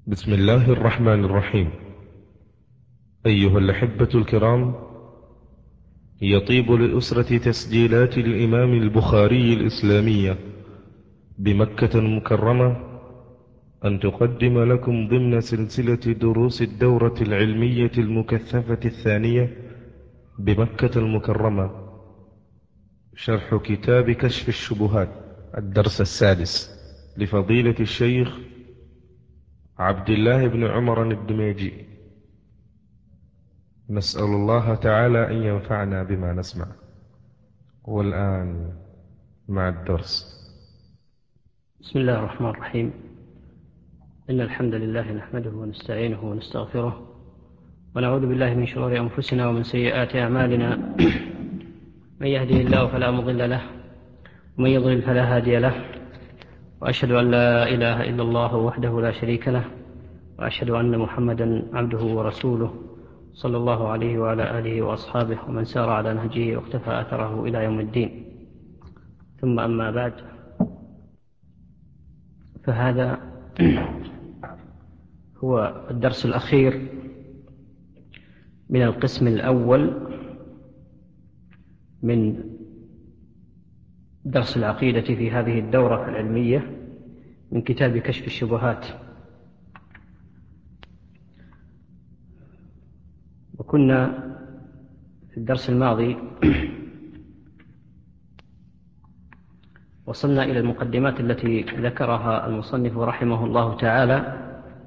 بسم الله الرحمن الرحيم. أيها الأحبة الكرام، يطيب لأسرة تسجيلات الإمام البخاري الإسلامية بمكة المكرمة أن تقدم لكم ضمن سلسلة دروس الدورة العلمية المكثفة الثانية بمكة المكرمة شرح كتاب كشف الشبهات، الدرس السادس لفضيلة الشيخ عبد الله بن عمر الدميجي. نسأل الله تعالى أن ينفعنا بما نسمع. والآن مع الدرس. بسم الله الرحمن الرحيم. إن الحمد لله نحمده ونستعينه ونستغفره ونعوذ بالله من شرور أنفسنا ومن سيئات أعمالنا. من يهده الله فلا مضل له ومن يضلل فلا هادي له، وأشهد أن لا إله إلا الله وحده لا شريك له، وأشهد أن محمدا عبده ورسوله صلى الله عليه وعلى آله وأصحابه ومن سار على نهجه واقتفى أثره إلى يوم الدين. ثم أما بعد، فهذا هو الدرس الأخير من القسم الأول من درس العقيدة في هذه الدورة العلمية من كتاب كشف الشبهات. وكنا في الدرس الماضي وصلنا إلى المقدمات التي ذكرها المصنف رحمه الله تعالى،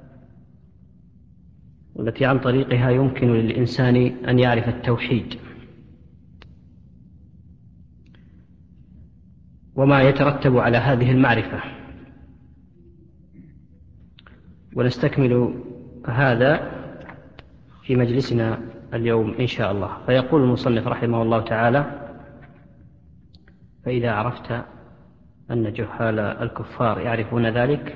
والتي عن طريقها يمكن للإنسان أن يعرف التوحيد وما يترتب على هذه المعرفة. ونستكمل هذا في مجلسنا اليوم إن شاء الله. فيقول المصنف رحمه الله تعالى: فإذا عرفت أن جهال الكفار يعرفون ذلك.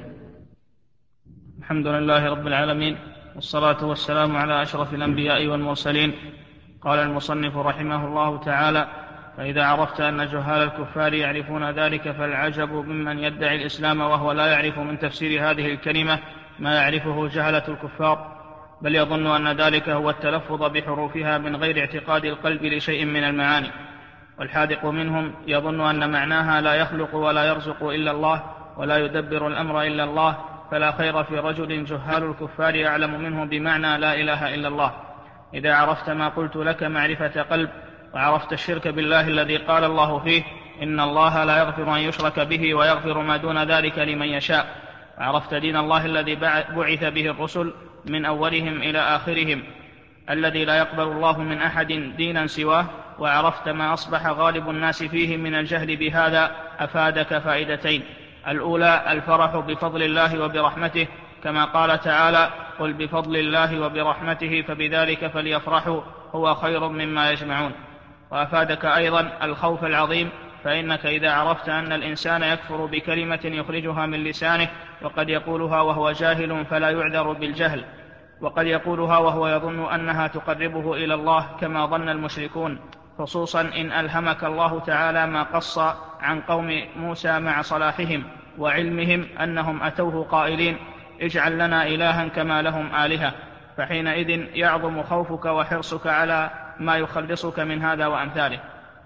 الحمد لله رب العالمين، والصلاة والسلام على أشرف الأنبياء والمرسلين. قال المصنف رحمه الله تعالى: فإذا عرفت أن جهال الكفار يعرفون ذلك فالعجب ممن يدعي الإسلام وهو لا يعرف من تفسير هذه الكلمة ما يعرفه جهلة الكفار، بل يظن أن ذلك هو التلفظ بحروفها من غير اعتقاد القلب لشيء من المعاني. والحاذق منهم يظن أن معناها لا يخلق ولا يرزق إلا الله ولا يدبر الأمر إلا الله، فلا خير في رجل جهال الكفار يعلم منه بمعنى لا إله إلا الله. إذا عرفت ما قلت لك معرفة قلب، وعرفت الشرك بالله الذي قال الله فيه: إن الله لا يغفر أن يشرك به ويغفر ما دون ذلك لمن يشاء، وعرفت دين الله الذي بعث به الرسل من أولهم إلى آخرهم الذي لا يقبل الله من أحد دينا سواه، وعرفت ما أصبح غالب الناس فيه من الجهل بهذا، أفادك فائدتين: الأولى الفرح بفضل الله وبرحمته، كما قال تعالى: قل بفضل الله وبرحمته فبذلك فليفرحوا هو خير مما يجمعون. وأفادك أيضا الخوف العظيم، فإنك إذا عرفت أن الإنسان يكفر بكلمة يخرجها من لسانه وقد يقولها وهو جاهل فلا يعذر بالجهل، وقد يقولها وهو يظن أنها تقربه إلى الله كما ظن المشركون، خصوصا إن ألهمك الله تعالى ما قص عن قوم موسى مع صلاحهم وعلمهم أنهم أتوه قائلين: اجعل لنا إلها كما لهم آلهة، فحينئذ يعظم خوفك وحرصك على ما يخلصك من هذا وأمثاله.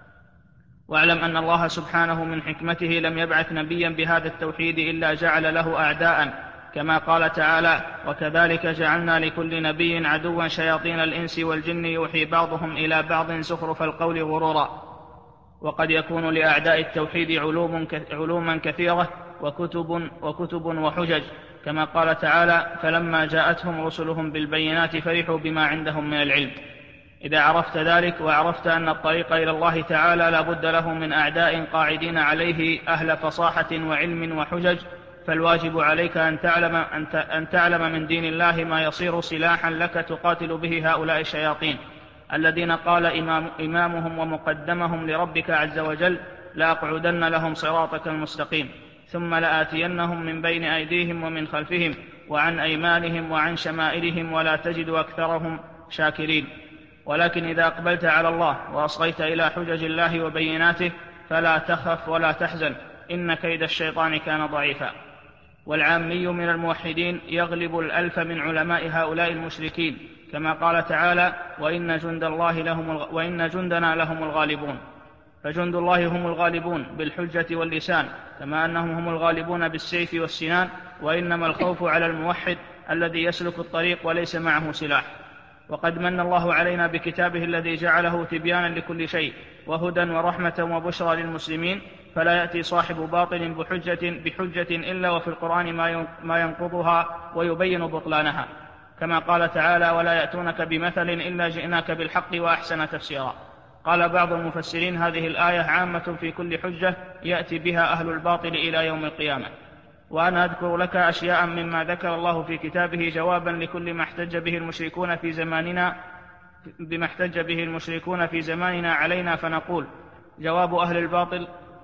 واعلم أن الله سبحانه من حكمته لم يبعث نبيا بهذا التوحيد إلا جعل له أعداء، كما قال تعالى: وكذلك جعلنا لكل نبي عدوا شياطين الإنس والجن يوحي بعضهم إلى بعض زخرف القول غرورا. وقد يكون لأعداء التوحيد علوما كثيرة وكتب وحجج، كما قال تعالى: فلما جاءتهم رسلهم بالبينات فرحوا بما عندهم من العلم. إذا عرفت ذلك وعرفت أن الطريق إلى الله تعالى لا بد له من أعداء قاعدين عليه أهل فصاحة وعلم وحجج، فالواجب عليك أن تعلم من دين الله ما يصير سلاحا لك تقاتل به هؤلاء الشياطين الذين قال إمامهم ومقدمهم لربك عز وجل: لأقعدن لهم صراطك المستقيم، ثم لآتينهم من بين أيديهم ومن خلفهم وعن أيمانهم وعن شمائلهم ولا تجد أكثرهم شاكرين. ولكن إذا أقبلت على الله وأصغيت إلى حجج الله وبيناته فلا تخف ولا تحزن، إن كيد الشيطان كان ضعيفا. والعامي من الموحدين يغلب الألف من علماء هؤلاء المشركين، كما قال تعالى: وإن جندنا لهم الغالبون. فجند الله هم الغالبون بالحجة واللسان، كما أنهم هم الغالبون بالسيف والسنان، وإنما الخوف على الموحد الذي يسلك الطريق وليس معه سلاح. وقد من الله علينا بكتابه الذي جعله تبيانا لكل شيء وهدى ورحمة وبشرى للمسلمين، فلا يأتي صاحب باطل بحجة إلا وفي القرآن ما ينقضها ويبين بطلانها، كما قال تعالى: ولا يأتونك بمثل إلا جئناك بالحق وأحسن تفسيرا. قال بعض المفسرين: هذه الآية عامة في كل حجة يأتي بها أهل الباطل إلى يوم القيامة. وأنا أذكر لك أشياء مما ذكر الله في كتابه جوابا لكل ما احتج به المشركون في زماننا علينا، فنقول: جواب أهل الباطل.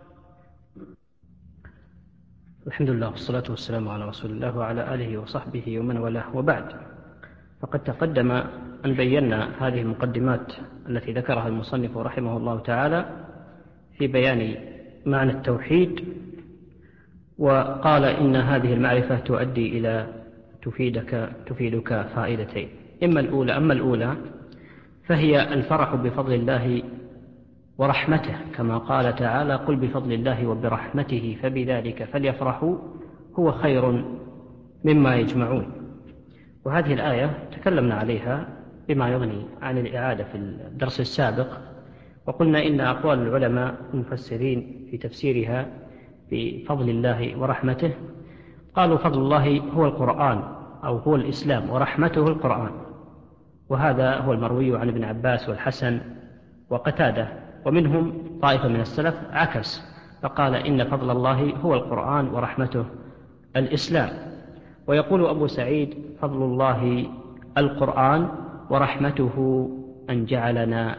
الحمد لله والصلاة والسلام على رسول الله وعلى آله وصحبه ومن والاه، وبعد. فقد تقدم أن بينا هذه المقدمات التي ذكرها المصنف رحمه الله تعالى في بيان معنى التوحيد، وقال إن هذه المعرفة تؤدي إلى تفيدك فائدتين. أما الأولى فهي الفرح بفضل الله ورحمته، كما قال تعالى: قل بفضل الله وبرحمته فبذلك فليفرحوا هو خير مما يجمعون. وهذه الآية تكلمنا عليها بما يغني عن الإعادة في الدرس السابق، وقلنا إن أقوال العلماء المفسرين في تفسيرها بفضل الله ورحمته قالوا: فضل الله هو القرآن أو هو الإسلام، ورحمته القرآن. وهذا هو المروي عن ابن عباس والحسن وقتادة، ومنهم طائفة من السلف عكس فقال: إن فضل الله هو القرآن ورحمته الإسلام. ويقول أبو سعيد: فضل الله القرآن ورحمته أن جعلنا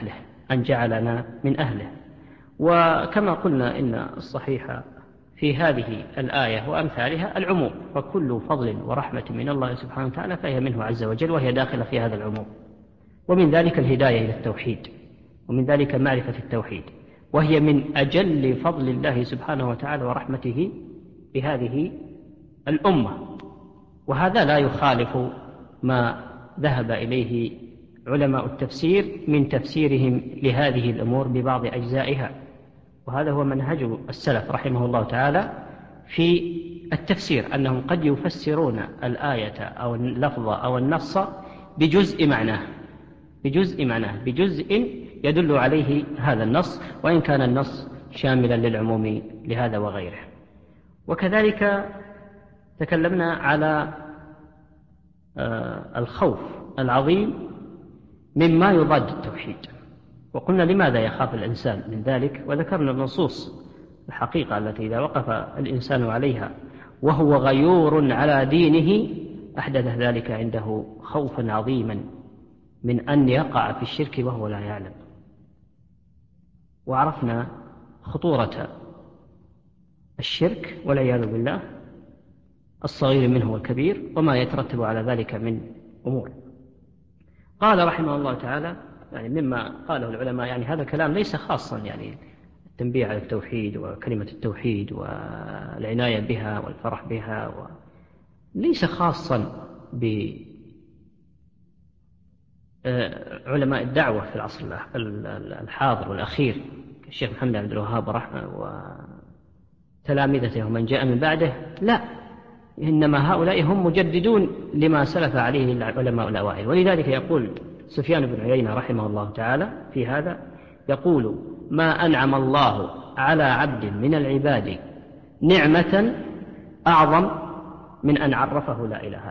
من أهله. وكما قلنا إن الصحيح في هذه الآية وأمثالها العموم، فكل فضل ورحمة من الله سبحانه وتعالى فهي منه عز وجل، وهي داخلة في هذا العموم. ومن ذلك الهداية إلى التوحيد، ومن ذلك معرفة التوحيد، وهي من أجل فضل الله سبحانه وتعالى ورحمته بهذه الأمة. وهذا لا يخالف ما ذهب إليه علماء التفسير من تفسيرهم لهذه الأمور ببعض أجزائها، وهذا هو منهج السلف رحمه الله تعالى في التفسير، أنهم قد يفسرون الآية أو اللفظ أو النص بجزء معناه بجزء يدل عليه هذا النص، وإن كان النص شاملا للعموم لهذا وغيره. وكذلك تكلمنا على الخوف العظيم مما يضاد التوحيد، وقلنا لماذا يخاف الإنسان من ذلك، وذكرنا النصوص الحقيقة التي إذا وقف الإنسان عليها وهو غيور على دينه أحدث ذلك عنده خوفا عظيما من أن يقع في الشرك وهو لا يعلم. وعرفنا خطورة الشرك والعياذ بالله، الصغير منه والكبير، وما يترتب على ذلك من أمور. قال رحمه الله تعالى، يعني مما قاله العلماء، يعني هذا الكلام ليس خاصا، يعني التنبيه على التوحيد وكلمة التوحيد والعناية بها والفرح بها، ليس خاصا بعلماء الدعوة في العصر الحاضر والأخير الشيخ محمد عبد الوهاب رحمه وتلامذته ومن جاء من بعده، لا، إنما هؤلاء هم مجددون لما سلف عليه العلماء الأوائل. ولذلك يقول سفيان بن عيينة رحمه الله تعالى في هذا، يقول: ما أنعم الله على عبد من العباد نعمة أعظم من أن عرفه لا إله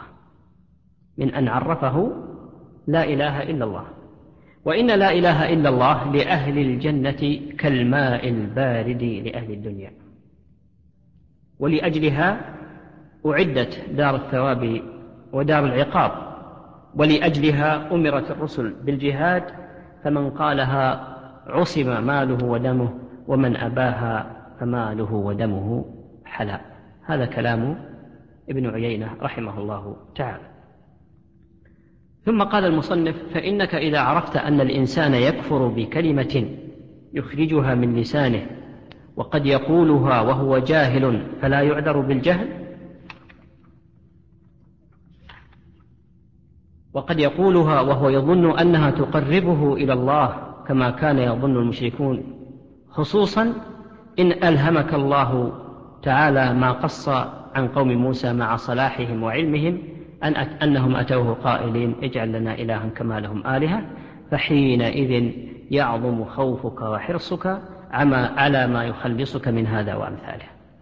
إلا الله، وإن لا إله إلا الله لأهل الجنة كالماء البارد لأهل الدنيا، ولأجلها أعدت دار الثواب ودار العقاب، ولأجلها أمرت الرسل بالجهاد، فمن قالها عصم ماله ودمه، ومن أباها فماله ودمه حلال. هذا كلام ابن عيينة رحمه الله تعالى. ثم قال المصنف: فإنك إذا عرفت أن الإنسان يكفر بكلمة يخرجها من لسانه وقد يقولها وهو جاهل فلا يعذر بالجهل، وقد يقولها وهو يظن أنها تقربه إلى الله كما كان يظن المشركون، خصوصا إن ألهمك الله تعالى ما قص عن قوم موسى مع صلاحهم وعلمهم أنهم أتوه قائلين اجعل لنا إلها كما لهم آلهة، فحينئذ يعظم خوفك وحرصك على ما يخلصك من هذا وأمثاله.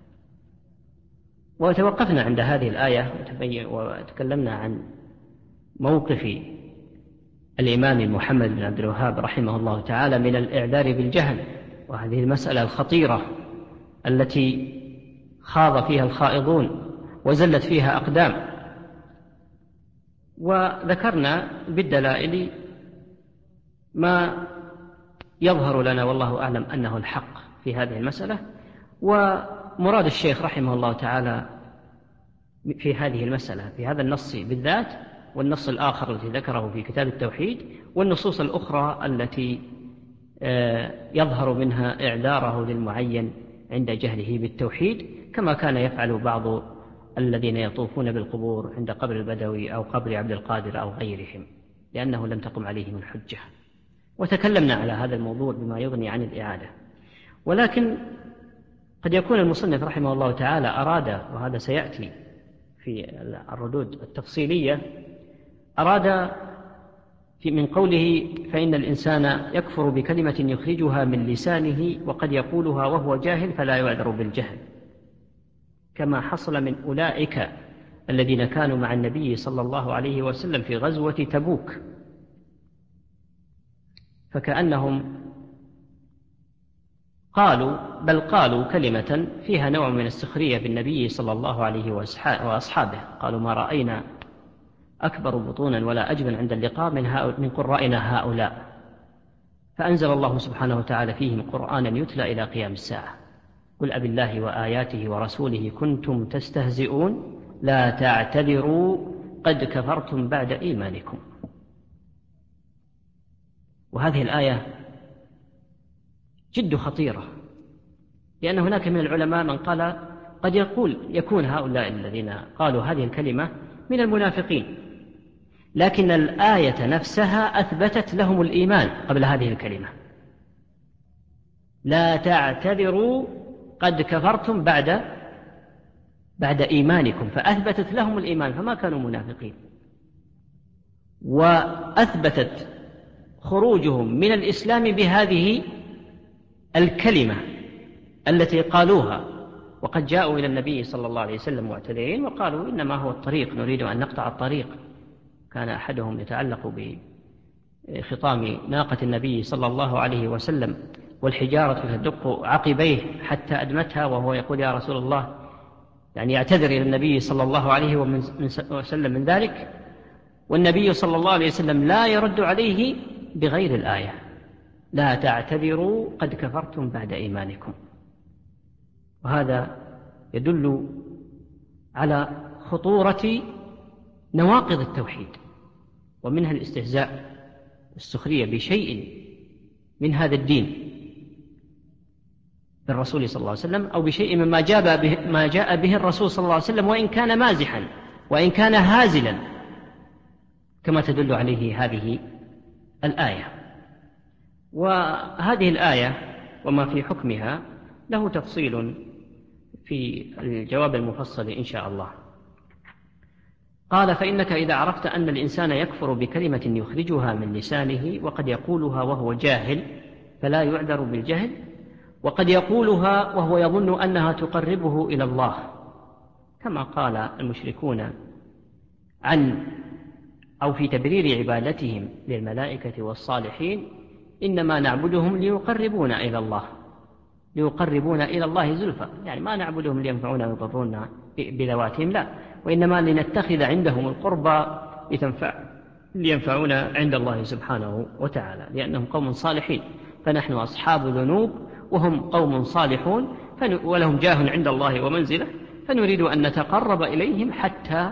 وتوقفنا عند هذه الآية وتكلمنا عن موقف الإمام محمد بن عبد الوهاب رحمه الله تعالى من الإعذار بالجهل، وهذه المسألة الخطيرة التي خاض فيها الخائضون وزلت فيها أقدام. وذكرنا بالدلائل ما يظهر لنا والله أعلم أنه الحق في هذه المسألة. ومراد الشيخ رحمه الله تعالى في هذه المسألة في هذا النص بالذات، والنص الآخر الذي ذكره في كتاب التوحيد، والنصوص الأخرى التي يظهر منها إعذاره للمعين عند جهله بالتوحيد، كما كان يفعل بعض الذين يطوفون بالقبور عند قبر البدوي أو قبر عبد القادر أو غيرهم، لأنه لم تقم عليهم الحجة. وتكلمنا على هذا الموضوع بما يغني عن الإعادة. ولكن قد يكون المصنف رحمه الله تعالى أراد، وهذا سيأتي في الردود التفصيلية، أراد من قوله فإن الإنسان يكفر بكلمة يخرجها من لسانه وقد يقولها وهو جاهل فلا يعذر بالجهل، كما حصل من أولئك الذين كانوا مع النبي صلى الله عليه وسلم في غزوة تبوك، فكأنهم قالوا كلمة فيها نوع من السخرية بالنبي صلى الله عليه وأصحابه، قالوا ما رأينا أكبر بطونا ولا أجبن عند اللقاء من قرائنا هؤلاء، فأنزل الله سبحانه وتعالى فيهم قرآنا يتلى إلى قيام الساعة، قل أبي الله وآياته ورسوله كنتم تستهزئون لا تعتذروا قد كفرتم بعد إيمانكم. وهذه الآية جد خطيرة، لأن هناك من العلماء من قال قد يكون هؤلاء الذين قالوا هذه الكلمة من المنافقين، لكن الآية نفسها أثبتت لهم الإيمان قبل هذه الكلمة، لا تعتذروا قد كفرتم بعد إيمانكم، فأثبتت لهم الإيمان فما كانوا منافقين، وأثبتت خروجهم من الإسلام بهذه الكلمة التي قالوها. وقد جاءوا إلى النبي صلى الله عليه وسلم معتذرين وقالوا إنما هو الطريق، نريد أن نقطع الطريق. كان أحدهم يتعلق بخطام ناقة النبي صلى الله عليه وسلم والحجارة تدق عقبيه حتى أدمتها، وهو يقول يا رسول الله، يعني يعتذر إلى النبي صلى الله عليه وسلم من ذلك، والنبي صلى الله عليه وسلم لا يرد عليه بغير الآية لا تعتذروا قد كفرتم بعد إيمانكم. وهذا يدل على خطورة نواقض التوحيد، ومنها الاستهزاء والسخرية بشيء من هذا الدين بالرسول صلى الله عليه وسلم، أو بشيء مما جاء به الرسول صلى الله عليه وسلم، وإن كان مازحا وإن كان هازلا، كما تدل عليه هذه الآية. وهذه الآية وما في حكمها له تفصيل في الجواب المفصل إن شاء الله. قال فإنك إذا عرفت أن الإنسان يكفر بكلمة يخرجها من لسانه وقد يقولها وهو جاهل فلا يعذر بالجهل، وقد يقولها وهو يظن أنها تقربه إلى الله، كما قال المشركون أو في تبرير عبادتهم للملائكة والصالحين إنما نعبدهم ليقربونا إلى الله زلفى، يعني ما نعبدهم لينفعونا ويضرونا بذواتهم، لا، وإنما لنتخذ عندهم القربى لينفعونا عند الله سبحانه وتعالى، لأنهم قوم صالحين، فنحن أصحاب ذنوب وهم قوم صالحون ولهم جاه عند الله ومنزلة، فنريد أن نتقرب إليهم حتى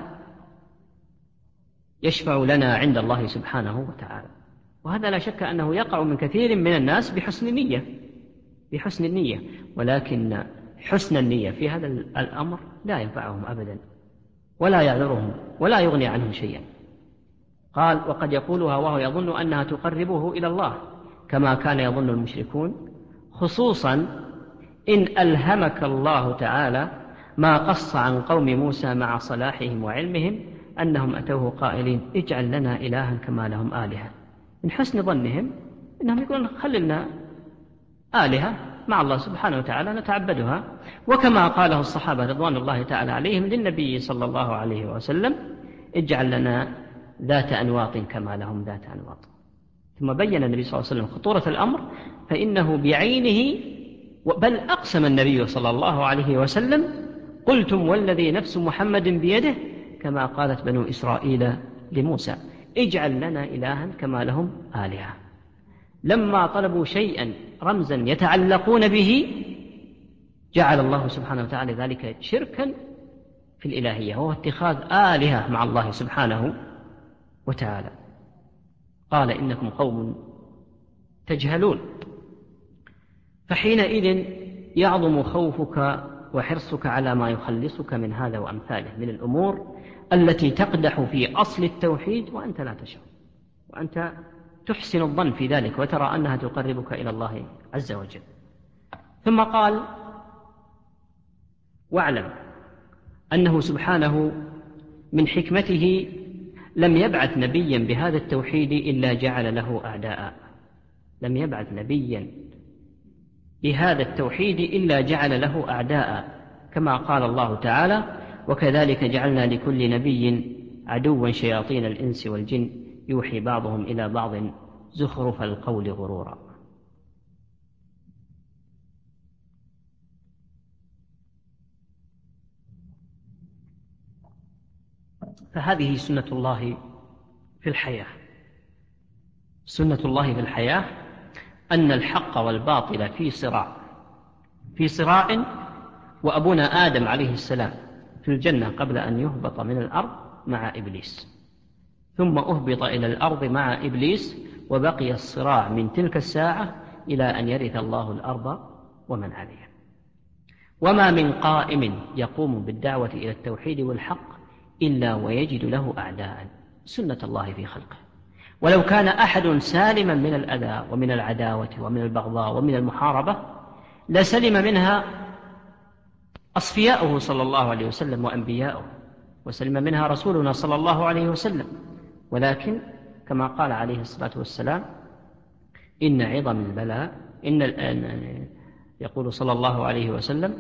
يشفعوا لنا عند الله سبحانه وتعالى. وهذا لا شك أنه يقع من كثير من الناس بحسن نية، بحسن النية، ولكن حسن النية في هذا الأمر لا ينفعهم أبدا ولا يعذرهم ولا يغني عنهم شيئا. قال: وقد يقولها وهو يظن أنها تقربه إلى الله كما كان يظن المشركون، خصوصا إن ألهمك الله تعالى ما قص عن قوم موسى مع صلاحهم وعلمهم أنهم أتوه قائلين: اجعل لنا إلها كما لهم آلهة. من حسن ظنهم أنهم يقولون: خللنا آلهة مع الله سبحانه وتعالى نتعبدها، وكما قاله الصحابة رضوان الله تعالى عليهم للنبي صلى الله عليه وسلم: اجعل لنا ذات أنواط كما لهم ذات أنواط. ثم بين النبي صلى الله عليه وسلم خطورة الأمر، فإنه بعينه، بل أقسم النبي صلى الله عليه وسلم: قلتم والذي نفس محمد بيده كما قالت بنو إسرائيل لموسى: اجعل لنا إلها كما لهم آلهة. لما طلبوا شيئا رمزا يتعلقون به جعل الله سبحانه وتعالى ذلك شركا في الإلهية، وهو اتخاذ آلهة مع الله سبحانه وتعالى. قال: إنكم قوم تجهلون. فحينئذ يعظم خوفك وحرصك على ما يخلصك من هذا وأمثاله من الأمور التي تقدح في أصل التوحيد وأنت لا تشعر، وأنت تحسن الظن في ذلك وترى أنها تقربك إلى الله عز وجل. ثم قال: واعلم أنه سبحانه من حكمته لم يبعث نبيا بهذا التوحيد إلا جعل له أعداء. لم يبعث نبيا بهذا التوحيد إلا جعل له أعداء، كما قال الله تعالى: وكذلك جعلنا لكل نبي عدوا شياطين الإنس والجن يوحي بعضهم إلى بعض زخرف القول غرورا. فهذه سنة الله في الحياة. سنة الله في الحياة أن الحق والباطل في صراع، وأبونا آدم عليه السلام في الجنة قبل أن يهبط من الأرض مع إبليس، ثم أهبط إلى الأرض مع إبليس، وبقي الصراع من تلك الساعة إلى أن يرث الله الأرض ومن عليها. وما من قائم يقوم بالدعوة إلى التوحيد والحق إلا ويجد له أعداء. سنة الله في خلقه. ولو كان أحد سالما من الأذى ومن العداوة ومن البغضاء ومن المحاربة لسلم منها أصفياؤه صلى الله عليه وسلم وأنبياؤه، وسلم منها رسولنا صلى الله عليه وسلم. ولكن كما قال عليه الصلاة والسلام: إن عظم البلاء يقول صلى الله عليه وسلم: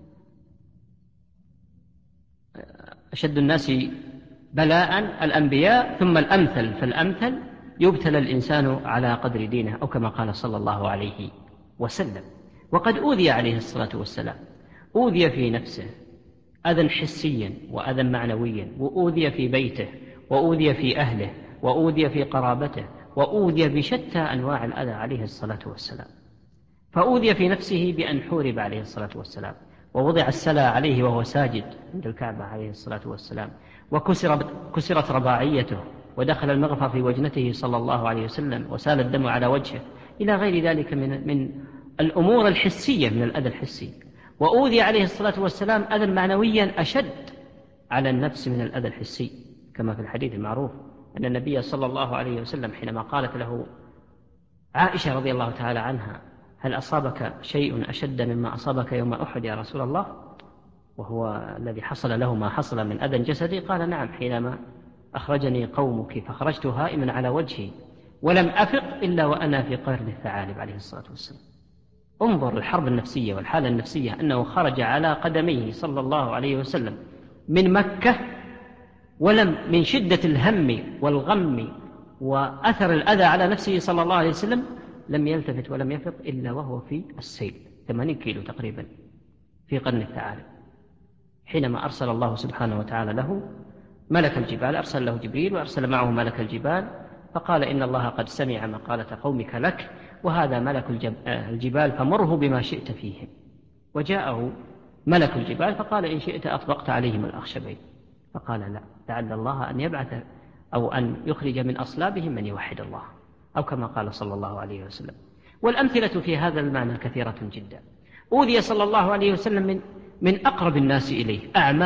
أشد الناس بلاء الأنبياء ثم الأمثل فالأمثل يبتلى الإنسان على قدر دينه، أو كما قال صلى الله عليه وسلم. وقد أوذي عليه الصلاة والسلام، أوذي في نفسه أذى حسيا وأذى معنويا، وأوذي في بيته، وأوذي في أهله، وأوذي في قرابته، وأوذي بشتى أنواع الأذى عليه الصلاة والسلام. فأوذي في نفسه بأن حورب عليه الصلاة والسلام، ووضع السلا عليه وهو ساجد عند الكعبة عليه الصلاة والسلام، وكسرت رباعيته، ودخل المغفر في وجنته صلى الله عليه وسلم، وسال الدم على وجهه، إلى غير ذلك من الأمور الحسية من الأذى الحسي. وأوذي عليه الصلاة والسلام أذى معنويا أشد على النفس من الأذى الحسي، كما في الحديث المعروف أن النبي صلى الله عليه وسلم حينما قالت له عائشة رضي الله تعالى عنها: هل أصابك شيء أشد مما أصابك يوم أحد يا رسول الله؟ وهو الذي حصل له ما حصل من أذى جسدي. قال: نعم، حينما أخرجني قومك فخرجت هائما على وجهي ولم أفق إلا وأنا في قرن الثعالب عليه الصلاة والسلام. انظر الحرب النفسية والحالة النفسية، أنه خرج على قدميه صلى الله عليه وسلم من مكة، ولم من شدة الهم والغم وأثر الأذى على نفسه صلى الله عليه وسلم لم يلتفت ولم يفق إلا وهو في السيل 80 كيلو تقريبا في قرن الثعالب، حينما أرسل الله سبحانه وتعالى له ملك الجبال، أرسل له جبريل وأرسل معه ملك الجبال، فقال: إن الله قد سمع مقالة قومك لك، وهذا ملك الجبال فمره بما شئت فيهم. وجاءه ملك الجبال فقال: إن شئت أطبقت عليهم الأخشبين. فقال: لا، لعل الله أن يبعث أو أن يخرج من أصلابهم من يوحد الله، أو كما قال صلى الله عليه وسلم. والأمثلة في هذا المعنى كثيرة جدا. أوذي صلى الله عليه وسلم من أقرب الناس إليه،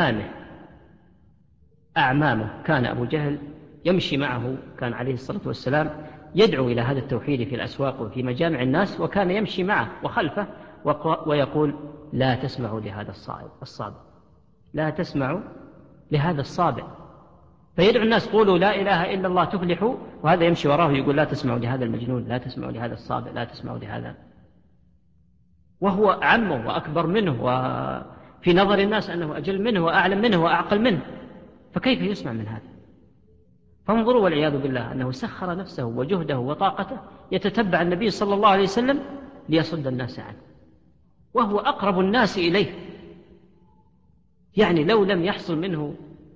أعمامه. كان أبو جهل يمشي معه، كان عليه الصلاة والسلام يدعو إلى هذا التوحيد في الأسواق وفي مجامع الناس، وكان يمشي معه وخلفه ويقول: لا تسمعوا لهذا الصابع، لا تسمعوا لهذا الصابع. فيدعو الناس: قولوا لا إله إلا الله تفلحوا، وهذا يمشي وراه يقول: لا تسمعوا لهذا المجنون، لا تسمعوا لهذا الصابع، لا تسمعوا لهذا. وهو عمه وأكبر منه، وفي نظر الناس أنه أجل منه وأعلم منه وأعقل منه، فكيف يسمع من هذا؟ فانظروا والعياذ بالله أنه سخر نفسه وجهده وطاقته يتتبع النبي صلى الله عليه وسلم ليصد الناس عنه، وهو أقرب الناس إليه. يعني لو لم يحصل منه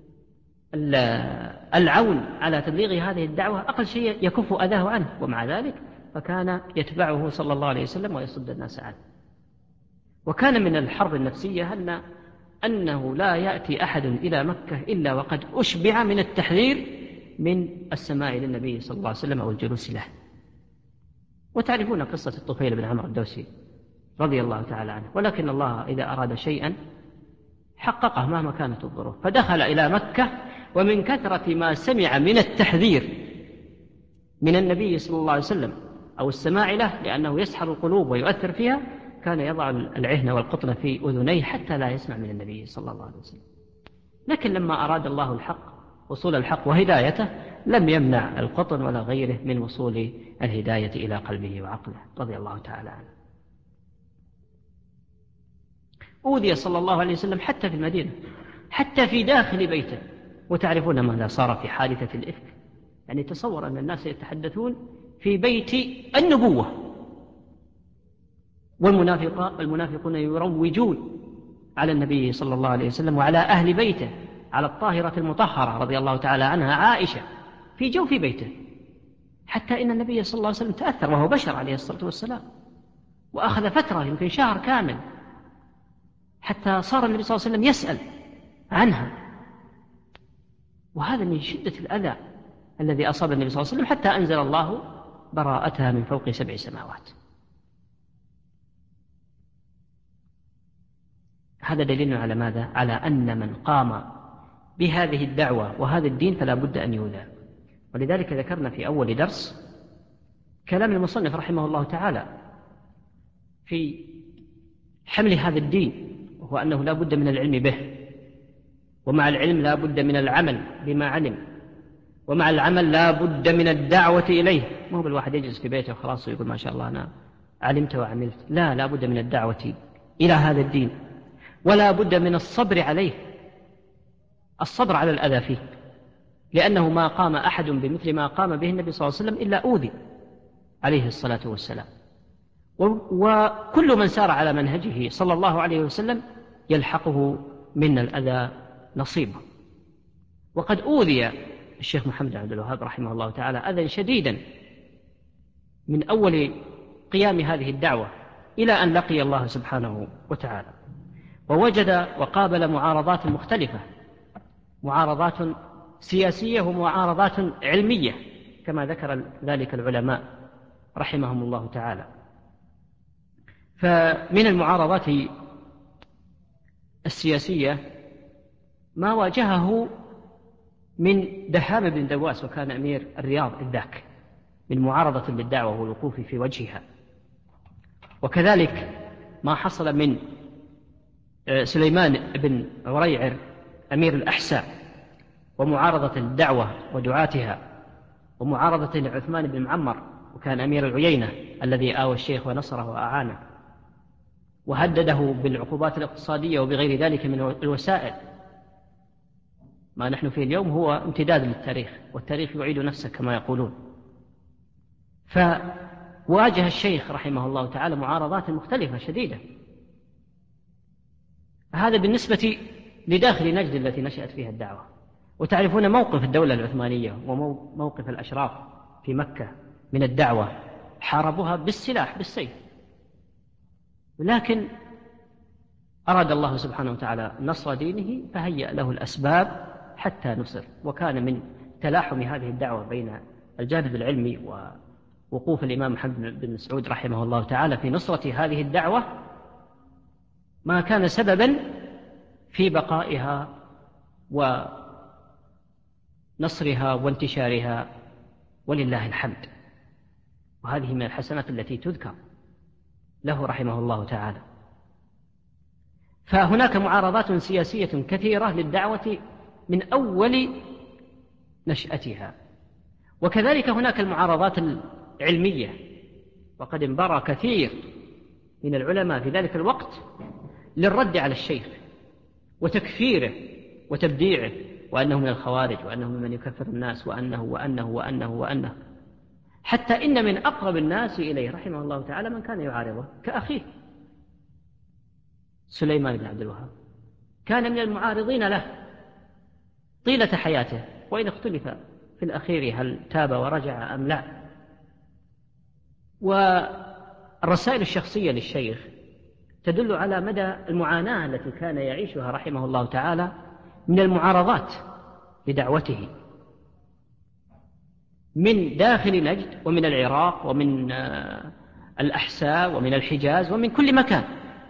العون على تبليغ هذه الدعوة أقل شيء يكف أذاه عنه، ومع ذلك فكان يتبعه صلى الله عليه وسلم ويصد الناس عنه. وكان من الحرب النفسية أنه لا يأتي أحد إلى مكة إلا وقد أشبع من التحذير من السماع للنبي صلى الله عليه وسلم أو الجلوس له. وتعرفون قصة الطفيل بن عمرو الدوسي رضي الله تعالى عنه، ولكن الله إذا أراد شيئا حققه مهما كانت الظروف. فدخل إلى مكة، ومن كثرة ما سمع من التحذير من النبي صلى الله عليه وسلم أو السماع له، لأنه يسحر القلوب ويؤثر فيها، كان يضع العهن والقطن في أذنيه حتى لا يسمع من النبي صلى الله عليه وسلم. لكن لما أراد الله الحق، وصول الحق وهدايته، لم يمنع القطن ولا غيره من وصول الهداية إلى قلبه وعقله رضي الله تعالى عنه. أوذي صلى الله عليه وسلم حتى في المدينة، حتى في داخل بيته. وتعرفون ماذا صار في حادثة الإفك. يعني تصور أن الناس يتحدثون في بيت النبوة، والمنافقون يروجون على النبي صلى الله عليه وسلم وعلى أهل بيته، على الطاهرة المطهرة رضي الله تعالى عنها عائشة، في جوف بيته، حتى إن النبي صلى الله عليه وسلم تأثر، وهو بشر عليه الصلاة والسلام، وأخذ فترة يمكن شهر كامل حتى صار النبي صلى الله عليه وسلم يسأل عنها. وهذا من شدة الأذى الذي أصاب النبي صلى الله عليه وسلم، حتى أنزل الله براءتها من فوق 7 سماوات. هذا دليل على ماذا؟ على أن من قام بهذه الدعوة وهذا الدين فلا بد أن يؤذى. ولذلك ذكرنا في أول درس كلام المصنف رحمه الله تعالى في حمل هذا الدين، وهو أنه لا بد من العلم به، ومع العلم لا بد من العمل بما علم، ومع العمل لا بد من الدعوة إليه. ما هو بالواحد يجلس في بيته وخلاص ويقول ما شاء الله أنا علمت وعملت، لا بد من الدعوة إلى هذا الدين، ولا بد من الصبر عليه، الصبر على الأذى فيه، لأنه ما قام أحد بمثل ما قام به النبي صلى الله عليه وسلم إلا أوذي عليه الصلاة والسلام. وكل من سار على منهجه صلى الله عليه وسلم يلحقه من الأذى نصيبه. وقد أوذي الشيخ محمد عبد الوهاب رحمه الله تعالى أذى شديدا من أول قيام هذه الدعوة إلى أن لقي الله سبحانه وتعالى، ووجد وقابل معارضات مختلفة، معارضات سياسية ومعارضات علمية كما ذكر ذلك العلماء رحمهم الله تعالى. فمن المعارضات السياسية ما واجهه من دهام بن دواس، وكان أمير الرياض الذاك، من معارضة للدعوة والوقوف في وجهها. وكذلك ما حصل من سليمان بن عريعر أمير الأحساء، ومعارضة الدعوة ودعاتها، ومعارضة لعثمان بن معمر، وكان أمير العيينة الذي آوى الشيخ ونصره وأعانه، وهدده بالعقوبات الاقتصادية وبغير ذلك من الوسائل. ما نحن فيه اليوم هو امتداد للتاريخ، والتاريخ يعيد نفسه كما يقولون. فواجه الشيخ رحمه الله تعالى معارضات مختلفة شديدة. هذا بالنسبة لداخل نجد التي نشأت فيها الدعوة. وتعرفون موقف الدولة العثمانية وموقف الأشراف في مكة من الدعوة، حاربوها بالسلاح بالسيف، لكن أراد الله سبحانه وتعالى نصر دينه فهيأ له الأسباب حتى نصر. وكان من تلاحم هذه الدعوة بين الجانب العلمي وقوف الإمام محمد بن مسعود رحمه الله تعالى في نصرة هذه الدعوة ما كان سببا في بقائها ونصرها وانتشارها، ولله الحمد. وهذه من الحسنات التي تذكر له رحمه الله تعالى. فهناك معارضات سياسية كثيرة للدعوة من أول نشأتها، وكذلك هناك المعارضات العلمية، وقد انبرى كثير من العلماء في ذلك الوقت للرد على الشيخ وتكفيره وتبديعه، وأنه من الخوارج، وأنه ممن يكفر الناس، وأنه وأنه وأنه وأنه، حتى إن من أقرب الناس إليه رحمه الله تعالى من كان يعارضه كأخيه سليمان بن عبد الوهاب، كان من المعارضين له طيلة حياته، وإن اختلف في الأخير هل تاب ورجع أم لا. والرسائل الشخصية للشيخ تدل على مدى المعاناة التي كان يعيشها رحمه الله تعالى من المعارضات لدعوته من داخل نجد ومن العراق ومن الأحساء ومن الحجاز ومن كل مكان.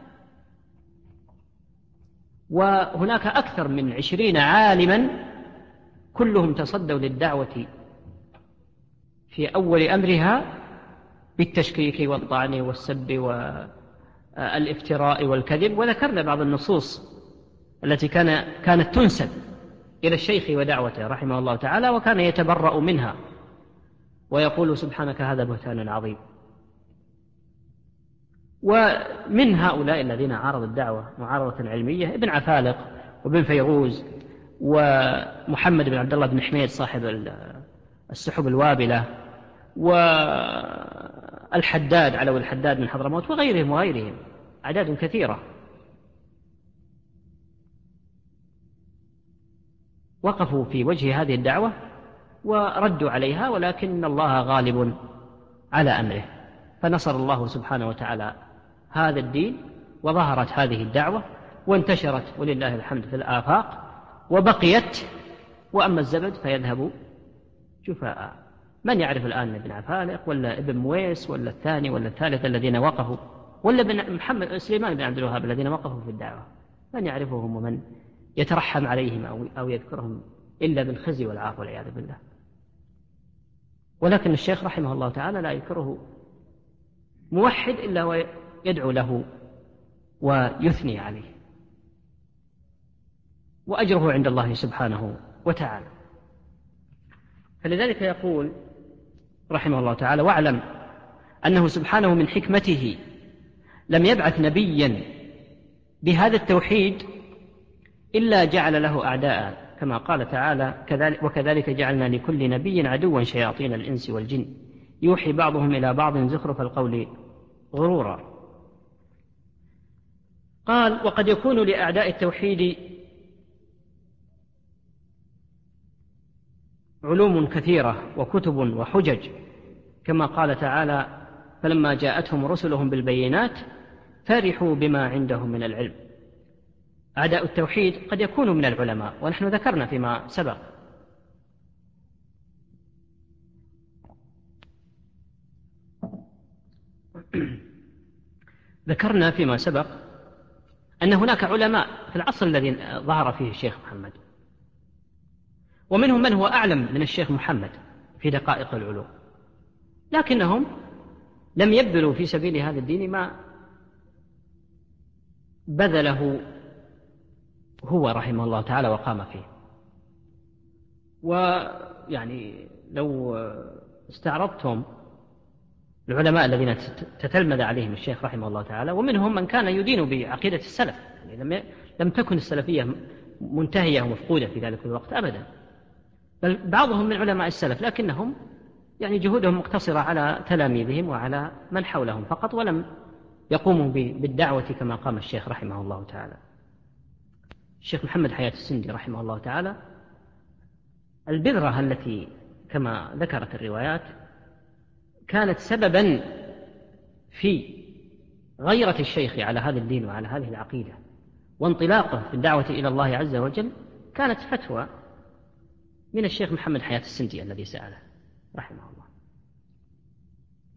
وهناك أكثر من 20 عالما كلهم تصدوا للدعوة في أول أمرها بالتشكيك والطعن والسب والافتراء والكذب، وذكرنا بعض النصوص التي كانت تنسب إلى الشيخ ودعوته رحمه الله تعالى، وكان يتبرأ منها ويقول سبحانك هذا بهتان عظيم. ومن هؤلاء الذين عارضوا الدعوة معارضة علمية ابن عفالق وابن فيروز ومحمد بن عبد الله بن حميد صاحب السحب الوابلة، والحداد علوي الحداد من حضرموت، وغيرهم أعداد كثيرة وقفوا في وجه هذه الدعوة وردوا عليها، ولكن الله غالب على أمره، فنصر الله سبحانه وتعالى هذا الدين، وظهرت هذه الدعوة وانتشرت ولله الحمد في الآفاق وبقيت. وأما الزبد فيذهب جفاء. من يعرف الآن ابن عفالق ولا ابن مويس ولا الثاني ولا الثالث الذين وقفوا، ولا ابن محمد سليمان بن عبد الوهاب الذين وقفوا في الدعوة؟ من يعرفهم ومن يترحم عليهم أو يذكرهم إلا بالخزي والعار والعياذ بالله. ولكن الشيخ رحمه الله تعالى لا يذكره موحد إلا ويدعو له ويثني عليه، وأجره عند الله سبحانه وتعالى. فلذلك يقول رحمه الله تعالى: واعلم أنه سبحانه من حكمته لم يبعث نبيا بهذا التوحيد إلا جعل له أعداء، كما قال تعالى: وكذلك جعلنا لكل نبي عدوا شياطين الإنس والجن يوحي بعضهم إلى بعض زخرف القول غرورا. قال: وقد يكون لأعداء التوحيد علوم كثيرة وكتب وحجج، كما قال تعالى: فلما جاءتهم رسلهم بالبينات فرحوا بما عندهم من العلم. أعداء التوحيد قد يكونوا من العلماء، ونحن ذكرنا فيما سبق أن هناك علماء في العصر الذي ظهر فيه الشيخ محمد، ومنهم من هو أعلم من الشيخ محمد في دقائق العلوم، لكنهم لم يبذلوا في سبيل هذا الدين ما بذله هو رحمه الله تعالى وقام فيه. ويعني لو استعرضتم العلماء الذين تتلمذ عليهم الشيخ رحمه الله تعالى، ومنهم من كان يدين بعقيدة السلف، يعني لم تكن السلفية منتهية ومفقودة في ذلك الوقت أبدا، بل بعضهم من علماء السلف، لكنهم يعني جهودهم مقتصرة على تلاميذهم وعلى من حولهم فقط، ولم يقوموا بالدعوة كما قام الشيخ رحمه الله تعالى. الشيخ محمد حياة السندي رحمه الله تعالى البذرة التي كما ذكرت الروايات كانت سببا في غيرة الشيخ على هذا الدين وعلى هذه العقيدة وانطلاقه في الدعوة إلى الله عز وجل، كانت فتوى من الشيخ محمد حياة السندي الذي سأله رحمه الله.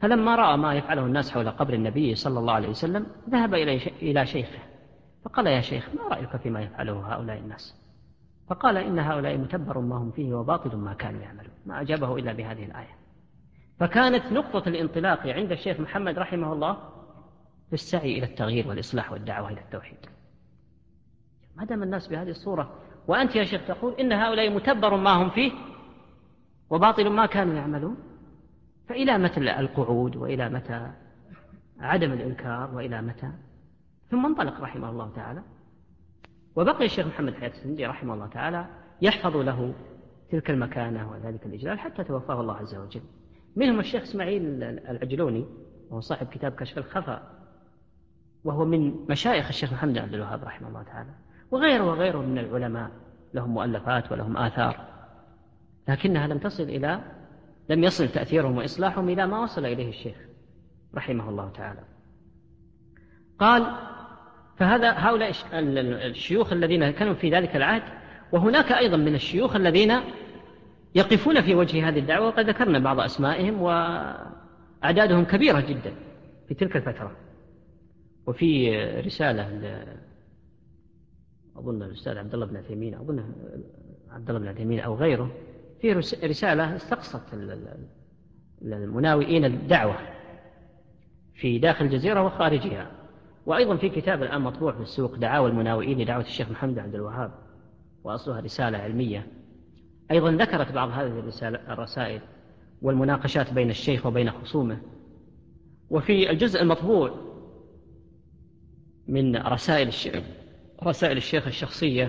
فلما رأى ما يفعله الناس حول قبر النبي صلى الله عليه وسلم ذهب إلى شيخه فقال: يا شيخ، ما رأيك فيما يفعله هؤلاء الناس؟ فقال: إن هؤلاء متبر ما هم فيه وباطل ما كانوا يعملون. ما أجابه إلا بهذه الآية. فكانت نقطة الانطلاق عند الشيخ محمد رحمه الله في السعي إلى التغيير والإصلاح والدعوة إلى التوحيد. ما دام الناس بهذه الصورة وأنت يا شيخ تقول إن هؤلاء متبر ما هم فيه وباطل ما كانوا يعملون، فإلى متى القعود، وإلى متى عدم الإنكار، وإلى متى؟ ثم انطلق رحمه الله تعالى، وبقي الشيخ محمد حياة السندي رحمه الله تعالى يحفظ له تلك المكانة وذلك الإجلال حتى توفاه الله عز وجل. منهم الشيخ إسماعيل العجلوني، وهو صاحب كتاب كشف الخفاء، وهو من مشايخ الشيخ محمد بن عبد الوهاب رحمه الله تعالى، وغيره من العلماء لهم مؤلفات ولهم آثار، لكنها لم يصل تأثيرهم وإصلاحهم إلى ما وصل إليه الشيخ رحمه الله تعالى. قال: هؤلاء الشيوخ الذين كانوا في ذلك العهد، وهناك أيضا من الشيوخ الذين يقفون في وجه هذه الدعوة، وقد ذكرنا بعض أسمائهم وأعدادهم كبيرة جدا في تلك الفترة. وفي رسالة أظن الأستاذ عبد الله بن عثيمين أو غيره، في رسالة استقصت المناوئين الدعوة في داخل الجزيرة وخارجها. وأيضا في كتاب الآن مطبوع في السوق، دعاوى المناوئين لدعوة الشيخ محمد بن عبد الوهاب، وأصلها رسالة علمية، أيضا ذكرت بعض هذه الرسائل والمناقشات بين الشيخ وبين خصومه. وفي الجزء المطبوع من رسائل الشيخ الشخصية،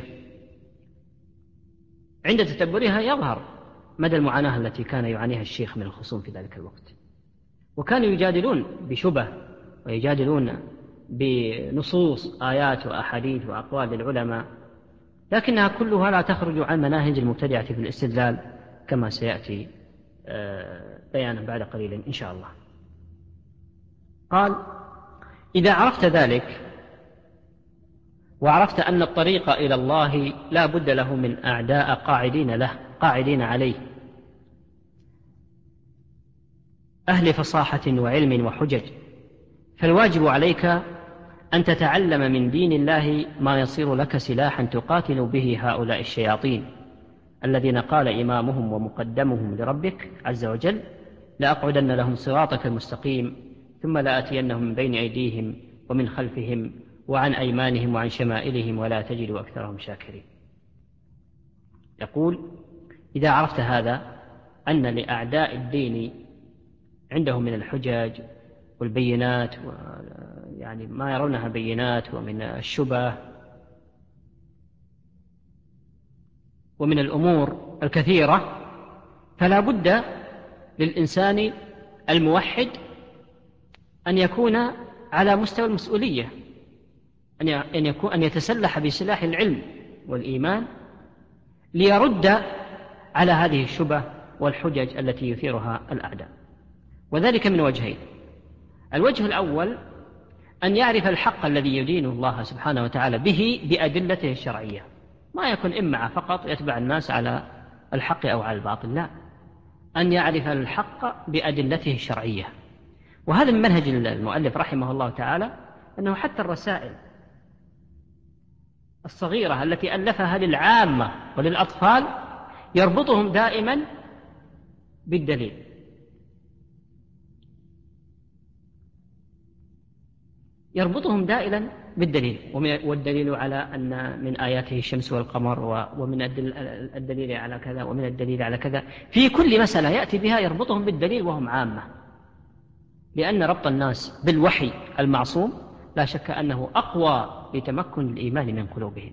عند تتبعها يظهر مدى المعاناة التي كان يعانيها الشيخ من الخصوم في ذلك الوقت، وكانوا يجادلون بشبه ويجادلون بنصوص آيات وأحاديث وأقوال للعلماء، لكنها كلها لا تخرج عن مناهج المبتدعة في الاستدلال، كما سيأتي بيانا بعد قليل إن شاء الله. قال: إذا عرفت ذلك وعرفت أن الطريق إلى الله لا بد له من أعداء قاعدين عليه، أهل فصاحة وعلم وحجج، فالواجب عليك أن تتعلم من دين الله ما يصير لك سلاحا تقاتل به هؤلاء الشياطين الذين قال إمامهم ومقدمهم لربك عز وجل: لأقعدن لهم صراطك المستقيم ثم لآتينهم من بين أيديهم ومن خلفهم وعن أيمانهم وعن شمائلهم ولا تجد أكثرهم شاكرين. يقول: إذا عرفت هذا، أن لأعداء الدين عندهم من الحجج والبينات، يعني ما يرونها بينات، ومن الشبه ومن الأمور الكثيرة، فلا بد للإنسان الموحد أن يكون على مستوى المسؤولية، أن يتسلح بسلاح العلم والإيمان ليرد على هذه الشبه والحجج التي يثيرها الأعداء، وذلك من وجهين. الوجه الأول أن يعرف الحق الذي يدين الله سبحانه وتعالى به بأدلته الشرعية، ما يكون إمعة فقط يتبع الناس على الحق أو على الباطل، لا، أن يعرف الحق بأدلته الشرعية. وهذا من منهج المؤلف رحمه الله تعالى، أنه حتى الرسائل الصغيرة التي ألفها للعامة وللأطفال يربطهم دائما بالدليل، يربطهم دائما بالدليل. والدليل على أن من آياته الشمس والقمر، ومن الدليل على كذا، ومن الدليل على كذا، في كل مسألة يأتي بها يربطهم بالدليل وهم عامة، لأن ربط الناس بالوحي المعصوم لا شك أنه أقوى لتمكن الإيمان من قلوبهم.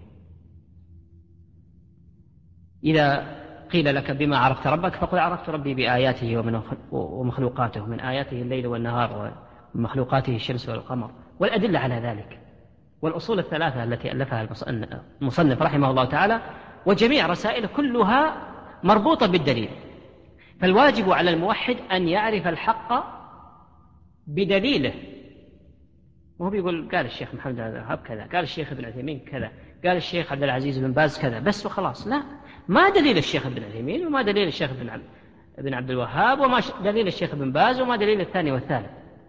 إذا قيل لك بما عرفت ربك فقل: عرفت ربي بآياته ومخلوقاته، من آياته الليل والنهار ومخلوقاته الشمس والقمر، والأدلة على ذلك، والأصول الثلاثة التي ألفها المصنف رحمه الله تعالى، وجميع رسائله كلها مربوطة بالدليل. فالواجب على الموحد أن يعرف الحق بدليله، وهو بيقول قال الشيخ محمد بن عبد الوهاب كذا، قال الشيخ ابن عثيمين كذا، قال الشيخ عبد العزيز بن باز كذا، بس وخلاص. لا، ما دليل الشيخ ابن عثيمين وما دليل الشيخ ابن عبد الوهاب وما دليل الشيخ ابن باز وما دليل الثاني والثالث.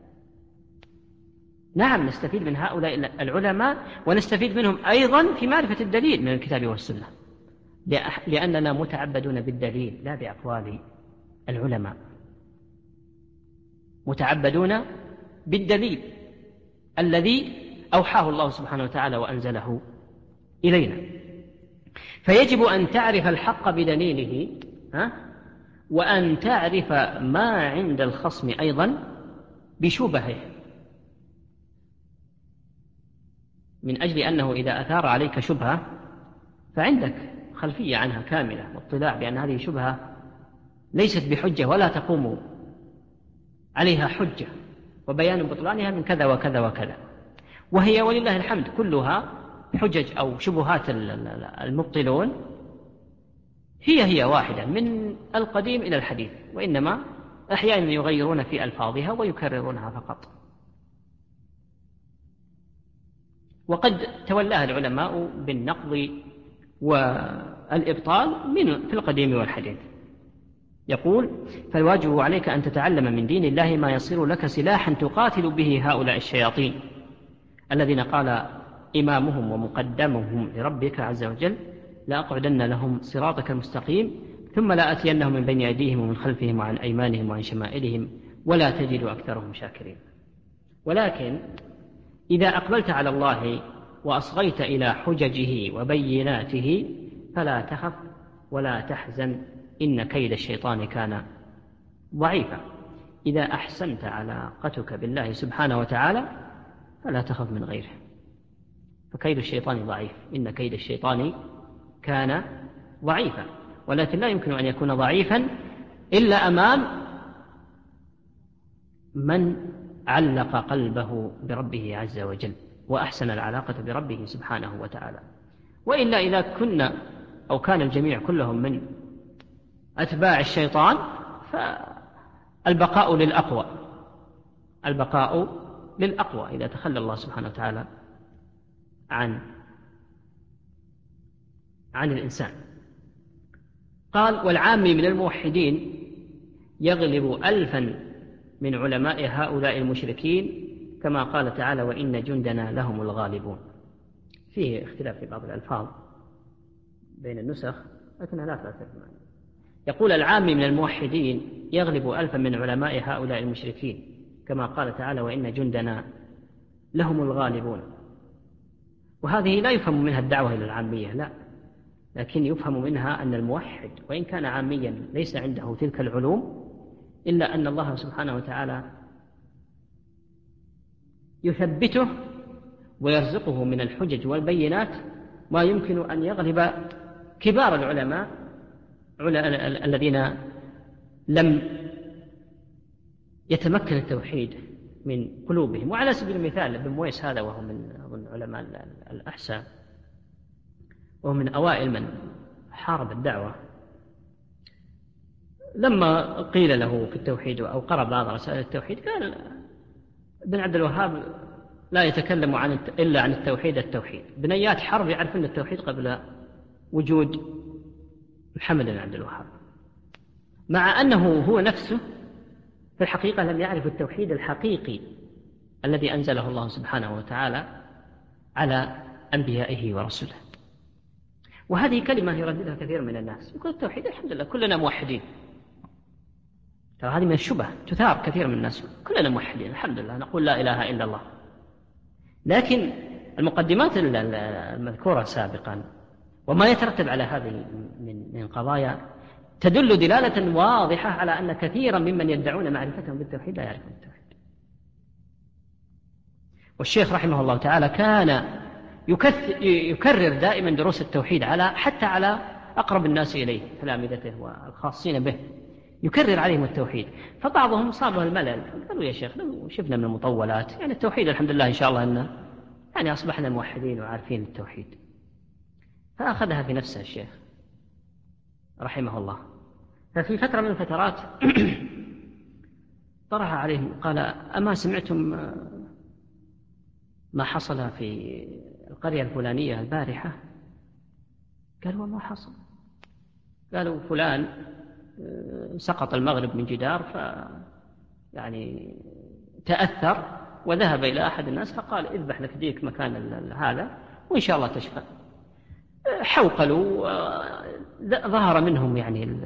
نعم نستفيد من هؤلاء العلماء ونستفيد منهم أيضا في معرفة الدليل من الكتاب والسنة، لأننا متعبدون بالدليل لا بأقوال العلماء، متعبدون بالدليل الذي أوحاه الله سبحانه وتعالى وأنزله إلينا. فيجب أن تعرف الحق بدليله وأن تعرف ما عند الخصم أيضا بشبهه، من أجل أنه إذا أثار عليك شبهة فعندك خلفية عنها كاملة واطلاع بأن هذه شبهة ليست بحجة ولا تقوم عليها حجة، وبيان بطلانها من كذا وكذا وكذا، وهي ولله الحمد كلها حجج أو شبهات المبطلون هي واحدة من القديم إلى الحديث، وإنما أحيانا يغيرون في ألفاظها ويكررونها فقط. وقد تولاها العلماء بالنقض والإبطال في القديم والحديث. يقول: فالواجب عليك أن تتعلم من دين الله ما يصير لك سلاحا تقاتل به هؤلاء الشياطين الذين قال إمامهم ومقدمهم لربك عز وجل: لأقعدن لهم صراطك المستقيم ثم لآتينهم من بين أيديهم ومن خلفهم وعن أيمانهم وعن شمائلهم ولا تجد أكثرهم شاكرين. ولكن إذا أقبلت على الله وأصغيت إلى حججه وبيناته فلا تخف ولا تحزن، إن كيد الشيطان كان ضعيفا. إذا أحسنت علاقتك بالله سبحانه وتعالى فلا تخف من غيره، فكيد الشيطان ضعيف، إن كيد الشيطان كان ضعيفا. ولكن لا يمكن أن يكون ضعيفا إلا أمام من علق قلبه بربه عز وجل وأحسن العلاقة بربه سبحانه وتعالى. وإلا إذا كنا أو كان الجميع كلهم من أتباع الشيطان فالبقاء للأقوى، البقاء للأقوى إذا تخلى الله سبحانه وتعالى عن الإنسان. قال: والعامي من الموحدين يغلب 1000 من علماء هؤلاء المشركين، كما قال تعالى: وإن جندنا لهم الغالبون. فيه اختلاف في بعض الألفاظ بين النسخ لكنها لا تأثر معنا. يقول: العامي من الموحدين يغلب 1000 من علماء هؤلاء المشركين، كما قال تعالى: وإن جندنا لهم الغالبون. وهذه لا يفهم منها الدعوة إلى العامية، لا، لكن يفهم منها أن الموحد وإن كان عاميا ليس عنده تلك العلوم، إلا أن الله سبحانه وتعالى يثبته ويرزقه من الحجج والبينات ما يمكن أن يغلب كبار العلماء الذين لم يتمكن التوحيد من قلوبهم. وعلى سبيل المثال ابن مويس هذا، وهو من علماء الأحساء، وهو من أوائل من حارب الدعوة، لما قيل له في التوحيد أو قرأ بعض رسائل التوحيد قال: ابن عبد الوهاب لا يتكلم إلا عن التوحيد. بنيات حرب يعرف أن التوحيد قبل وجود محمد بن عبد الوهاب، مع أنه هو نفسه في الحقيقة لم يعرف التوحيد الحقيقي الذي أنزله الله سبحانه وتعالى على أنبيائه ورسله. وهذه كلمة يرددها كثير من الناس، يقول: التوحيد الحمد لله كلنا موحدين. ترى هذه من الشبه تثار كثير من الناس، كلنا موحدين الحمد لله، نقول لا إله إلا الله. لكن المقدمات المذكورة سابقا وما يترتب على هذه من قضايا تدل دلالة واضحة على أن كثيرا ممن يدعون معرفتهم بالتوحيد لا يعرفون التوحيد. والشيخ رحمه الله تعالى كان يكرر دائما دروس التوحيد حتى على أقرب الناس إليه، تلامذته والخاصين به، يكرر عليهم التوحيد. فبعضهم صابه الملل، قالوا: يا شيخ لو شفنا من المطولات يعني التوحيد الحمد لله إن شاء الله أنه يعني أصبحنا موحدين وعارفين التوحيد. فأخذها في نفسه الشيخ رحمه الله. ففي فترة من الفترات طرح عليهم قال: أما سمعتم ما حصل في القرية الفلانية البارحة؟ قالوا: ما حصل؟ قالوا: فلان سقط المغرب من جدار يعني تأثر وذهب إلى أحد الناس فقال اذبح لك ديك مكان هذا وإن شاء الله تشفى. حوقلوا، ظهر منهم يعني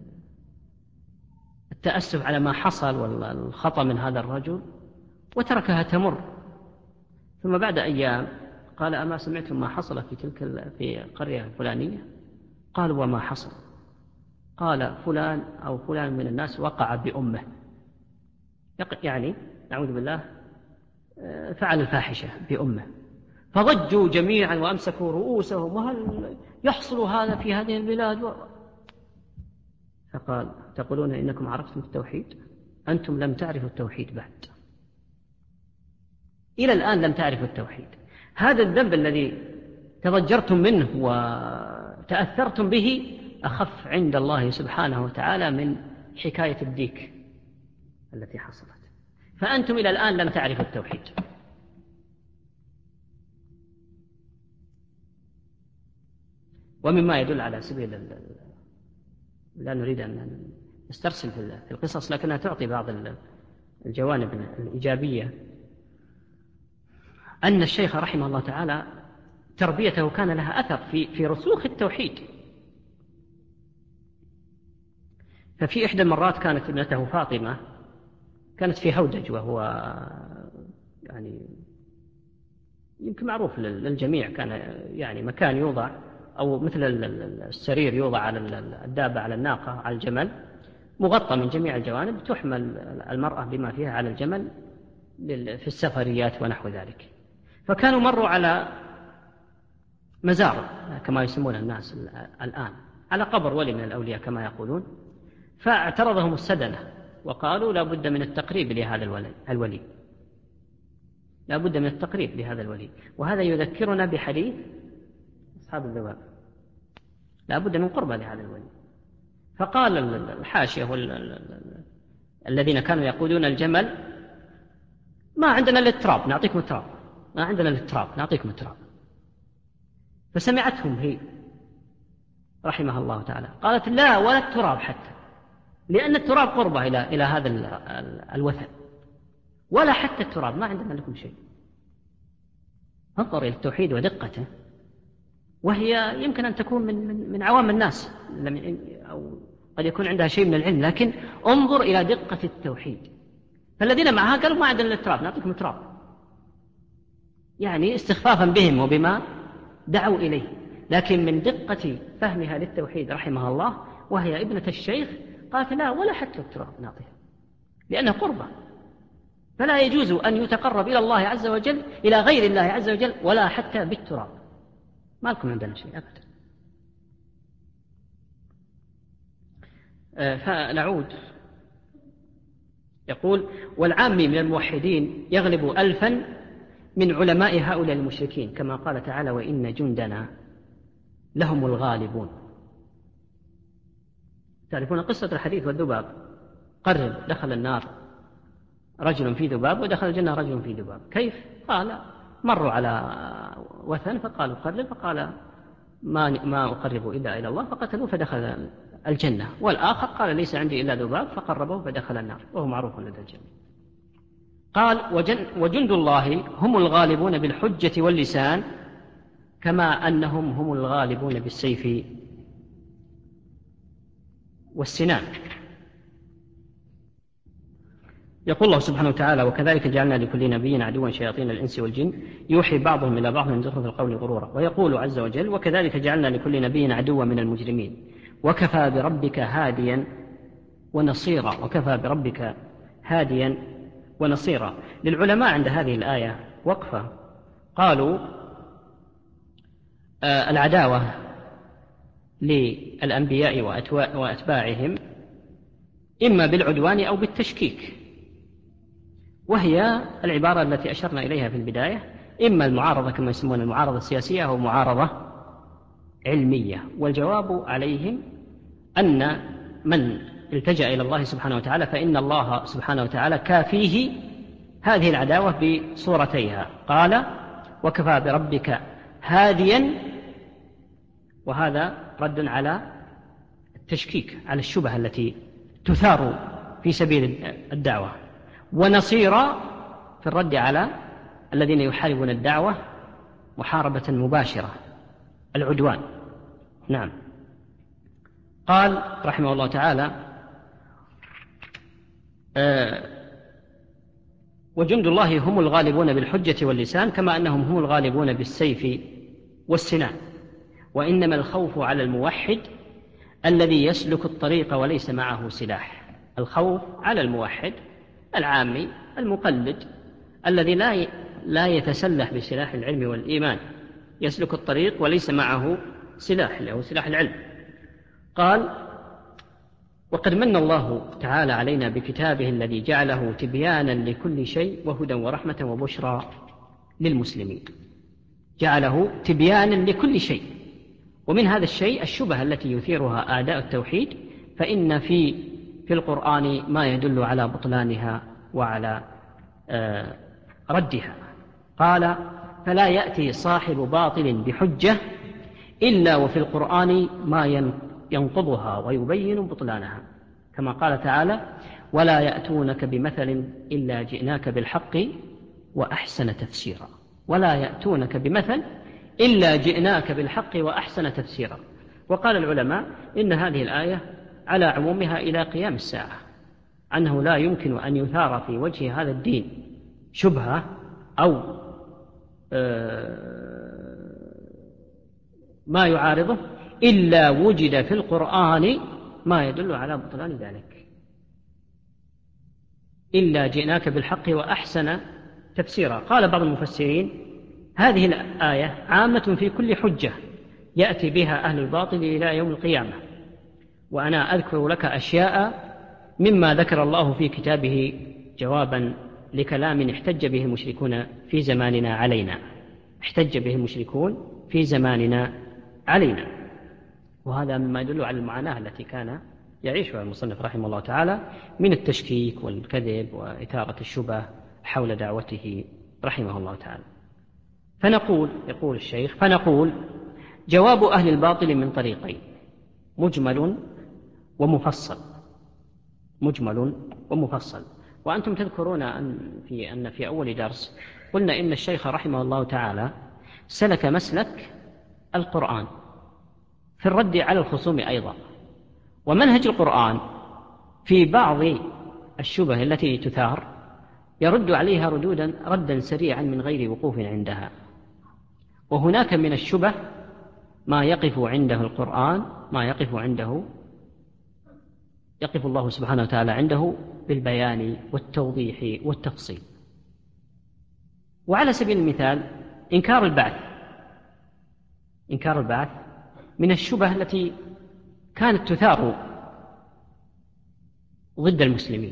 التأسف على ما حصل والخطأ من هذا الرجل وتركها تمر. ثم بعد أيام قال أما سمعتم ما حصل في القرية الفلانية؟ قالوا وما حصل؟ قال فلان أو فلان من الناس وقع بأمه، يعني نعوذ بالله فعل الفاحشة بأمه، فضجوا جميعا وأمسكوا رؤوسهم وهل يحصل هذا في هذه البلاد؟ فقال تقولون إنكم عرفتم التوحيد؟ أنتم لم تعرفوا التوحيد بعد، إلى الآن لم تعرفوا التوحيد. هذا الذنب الذي تضجرتم منه وتأثرتم به أخف عند الله سبحانه وتعالى من حكاية الديك التي حصلت، فأنتم إلى الآن لم تعرفوا التوحيد. ومما يدل على سبيل لا نريد أن نسترسل في القصص لكنها تعطي بعض الجوانب الإيجابية، أن الشيخ رحمه الله تعالى تربيته كان لها أثر في رسوخ التوحيد. ففي إحدى المرات كانت ابنته فاطمة كانت في هودج، وهو يعني يمكن معروف للجميع، كان يعني مكان يوضع أو مثل السرير يوضع على الدابة على الناقة على الجمل، مغطى من جميع الجوانب، تحمل المرأة بما فيها على الجمل في السفريات ونحو ذلك. فكانوا مروا على مزار كما يسمون الناس الآن، على قبر ولي من الأولياء كما يقولون، فاعترضهم السدنة وقالوا لا بد من التقريب لهذا الولي، لا بد من التقريب لهذا الولي. وهذا يذكرنا بحديث أصحاب الذباب، لا بد من قربة لهذا الولي. فقال الحاشية الذين كانوا يقودون الجمل ما عندنا للتراب نعطيكم التراب، ما عندنا للتراب نعطيكم التراب. فسمعتهم هي رحمها الله تعالى قالت لا ولا التراب حتى، لأن التراب قربة إلى هذا الوثن، ولا حتى التراب، ما عندنا لكم شيء. انظر إلى التوحيد ودقته، وهي يمكن أن تكون من عوام الناس أو قد يكون عندها شيء من العلم، لكن انظر إلى دقة التوحيد. فالذين معها قالوا ما عندنا التراب نعطيكم التراب، يعني استخفافا بهم وبما دعوا إليه. لكن من دقة فهمها للتوحيد رحمها الله وهي ابنة الشيخ قالت لا ولا حتى التراب نعطيها، لأنها قربة، فلا يجوز أن يتقرب إلى الله عز وجل إلى غير الله عز وجل ولا حتى بالتراب، ما لكم عندنا شيء أبدا. فنعود، يقول والعامي من الموحدين يغلب 1000 من علماء هؤلاء المشركين، كما قال تعالى وإن جندنا لهم الغالبون. تعرفون قصة الحديث والذباب، قرب دخل النار رجل في ذباب ودخل الجنة رجل في ذباب، كيف؟ قال مروا على وثن فقالوا قرب، فقال ما أقرب إلا إلى الله، فقتلوه فدخل الجنة. والآخر قال ليس عندي إلا ذباب فقربه فدخل النار، وهو معروف لدى الجنة. قال وجند الله هم الغالبون بالحجة واللسان كما أنهم هم الغالبون بالسيف والسنان. يقول الله سبحانه وتعالى وكذلك جعلنا لكل نبي عدوا شياطين الإنس والجن يوحي بعضهم إلى بعض من زخرف القول غرورا. ويقول عز وجل وكذلك جعلنا لكل نبي عدوا من المجرمين وكفى بربك هاديا ونصيرا. وكفى بربك هاديا ونصيرا. للعلماء عند هذه الآية وقفة، قالوا العداوة للأنبياء وأتباعهم إما بالعدوان أو بالتشكيك، وهي العبارة التي أشرنا إليها في البداية، إما المعارضة كما يسمون المعارضة السياسية أو معارضة علمية. والجواب عليهم أن من التجأ إلى الله سبحانه وتعالى فإن الله سبحانه وتعالى كافيه هذه العداوة بصورتيها. قال وكفى بربك هاديا، وهذا رد على تشكيك على الشبهة التي تثار في سبيل الدعوة، ونصيرا في الرد على الذين يحاربون الدعوة محاربة مباشرة، العدوان. نعم. قال رحمه الله تعالى: وجند الله هم الغالبون بالحجة واللسان، كما أنهم هم الغالبون بالسيف والسنان، وإنما الخوف على الموحد الذي يسلك الطريق وليس معه سلاح. الخوف على الموحد العامي المقلد الذي لا يتسلح بسلاح العلم والإيمان، يسلك الطريق وليس معه سلاح، اللي هو سلاح العلم. قال: وقد من الله تعالى علينا بكتابه الذي جعله تبيانا لكل شيء وهدى ورحمة وبشرى للمسلمين. جعله تبيانا لكل شيء، ومن هذا الشيء الشبهة التي يثيرها أعداء التوحيد، فإن في القرآن ما يدل على بطلانها وعلى ردها. قال: فلا يأتي صاحب باطل بحجة إلا وفي القرآن ما ينقضها ويبين بطلانها، كما قال تعالى: ولا يأتونك بمثل إلا جئناك بالحق وأحسن تفسيرا. ولا يأتونك بمثل إلا جئناك بالحق وأحسن تفسيرا. وقال العلماء إن هذه الآية على عمومها إلى قيام الساعة، أنه لا يمكن أن يثار في وجه هذا الدين شبهة أو ما يعارضه إلا وجد في القرآن ما يدل على بطلان ذلك. إلا جئناك بالحق وأحسن تفسيرا. قال بعض المفسرين: هذه الآية عامة في كل حجة يأتي بها أهل الباطل إلى يوم القيامة، وأنا أذكر لك أشياء مما ذكر الله في كتابه جوابا لكلام احتج به المشركون في زماننا علينا. احتج به المشركون في زماننا علينا، وهذا مما يدل على المعاناة التي كان يعيشها المصنف رحمه الله تعالى من التشكيك والكذب وإثارة الشبه حول دعوته رحمه الله تعالى. فنقول، يقول الشيخ: فنقول جواب أهل الباطل من طريقين: مجمل ومفصل. مجمل ومفصل. وأنتم تذكرون أن في أول درس قلنا إن الشيخ رحمه الله تعالى سلك مسلك القرآن في الرد على الخصوم أيضا، ومنهج القرآن في بعض الشبه التي تثار يرد عليها ردا سريعا من غير وقوف عندها. وهناك من الشبه ما يقف عنده القرآن، ما يقف الله سبحانه وتعالى عنده بالبيان والتوضيح والتفصيل. وعلى سبيل المثال إنكار البعث من الشبه التي كانت تثار ضد المسلمين،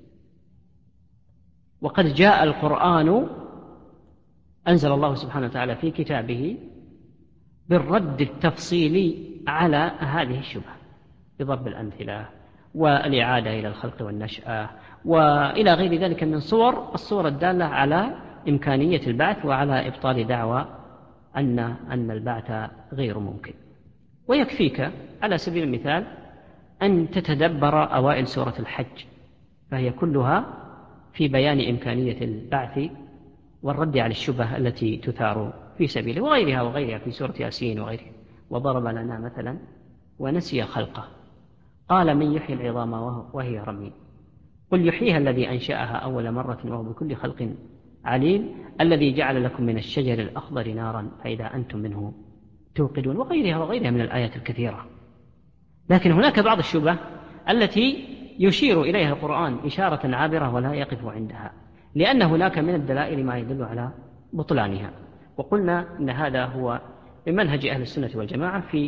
وقد جاء القرآن أنزل الله سبحانه وتعالى في كتابه بالرد التفصيلي على هذه الشبه بضرب الأمثلة والإعادة إلى الخلق والنشأة وإلى غير ذلك من الصور الدالة على إمكانية البعث وعلى إبطال دعوى أن البعث غير ممكن. ويكفيك على سبيل المثال أن تتدبر أوائل سورة الحج، فهي كلها في بيان إمكانية البعث والرد على الشبه التي تثار في سبيله، وغيرها في سورة ياسين وغيرها. وضرب لنا مثلا ونسي خلقه قال: من يحيي العظام وهي رميم قل يحييها الذي أنشأها أول مرة وهو بكل خلق عليم الذي جعل لكم من الشجر الأخضر نارا فإذا أنتم منه توقدون، وغيرها من الآيات الكثيرة. لكن هناك بعض الشبه التي يشير إليها القرآن إشارة عابرة ولا يقف عندها، لأن هناك من الدلائل ما يدل على بطلانها. وقلنا إن هذا هو من منهج أهل السنة والجماعة في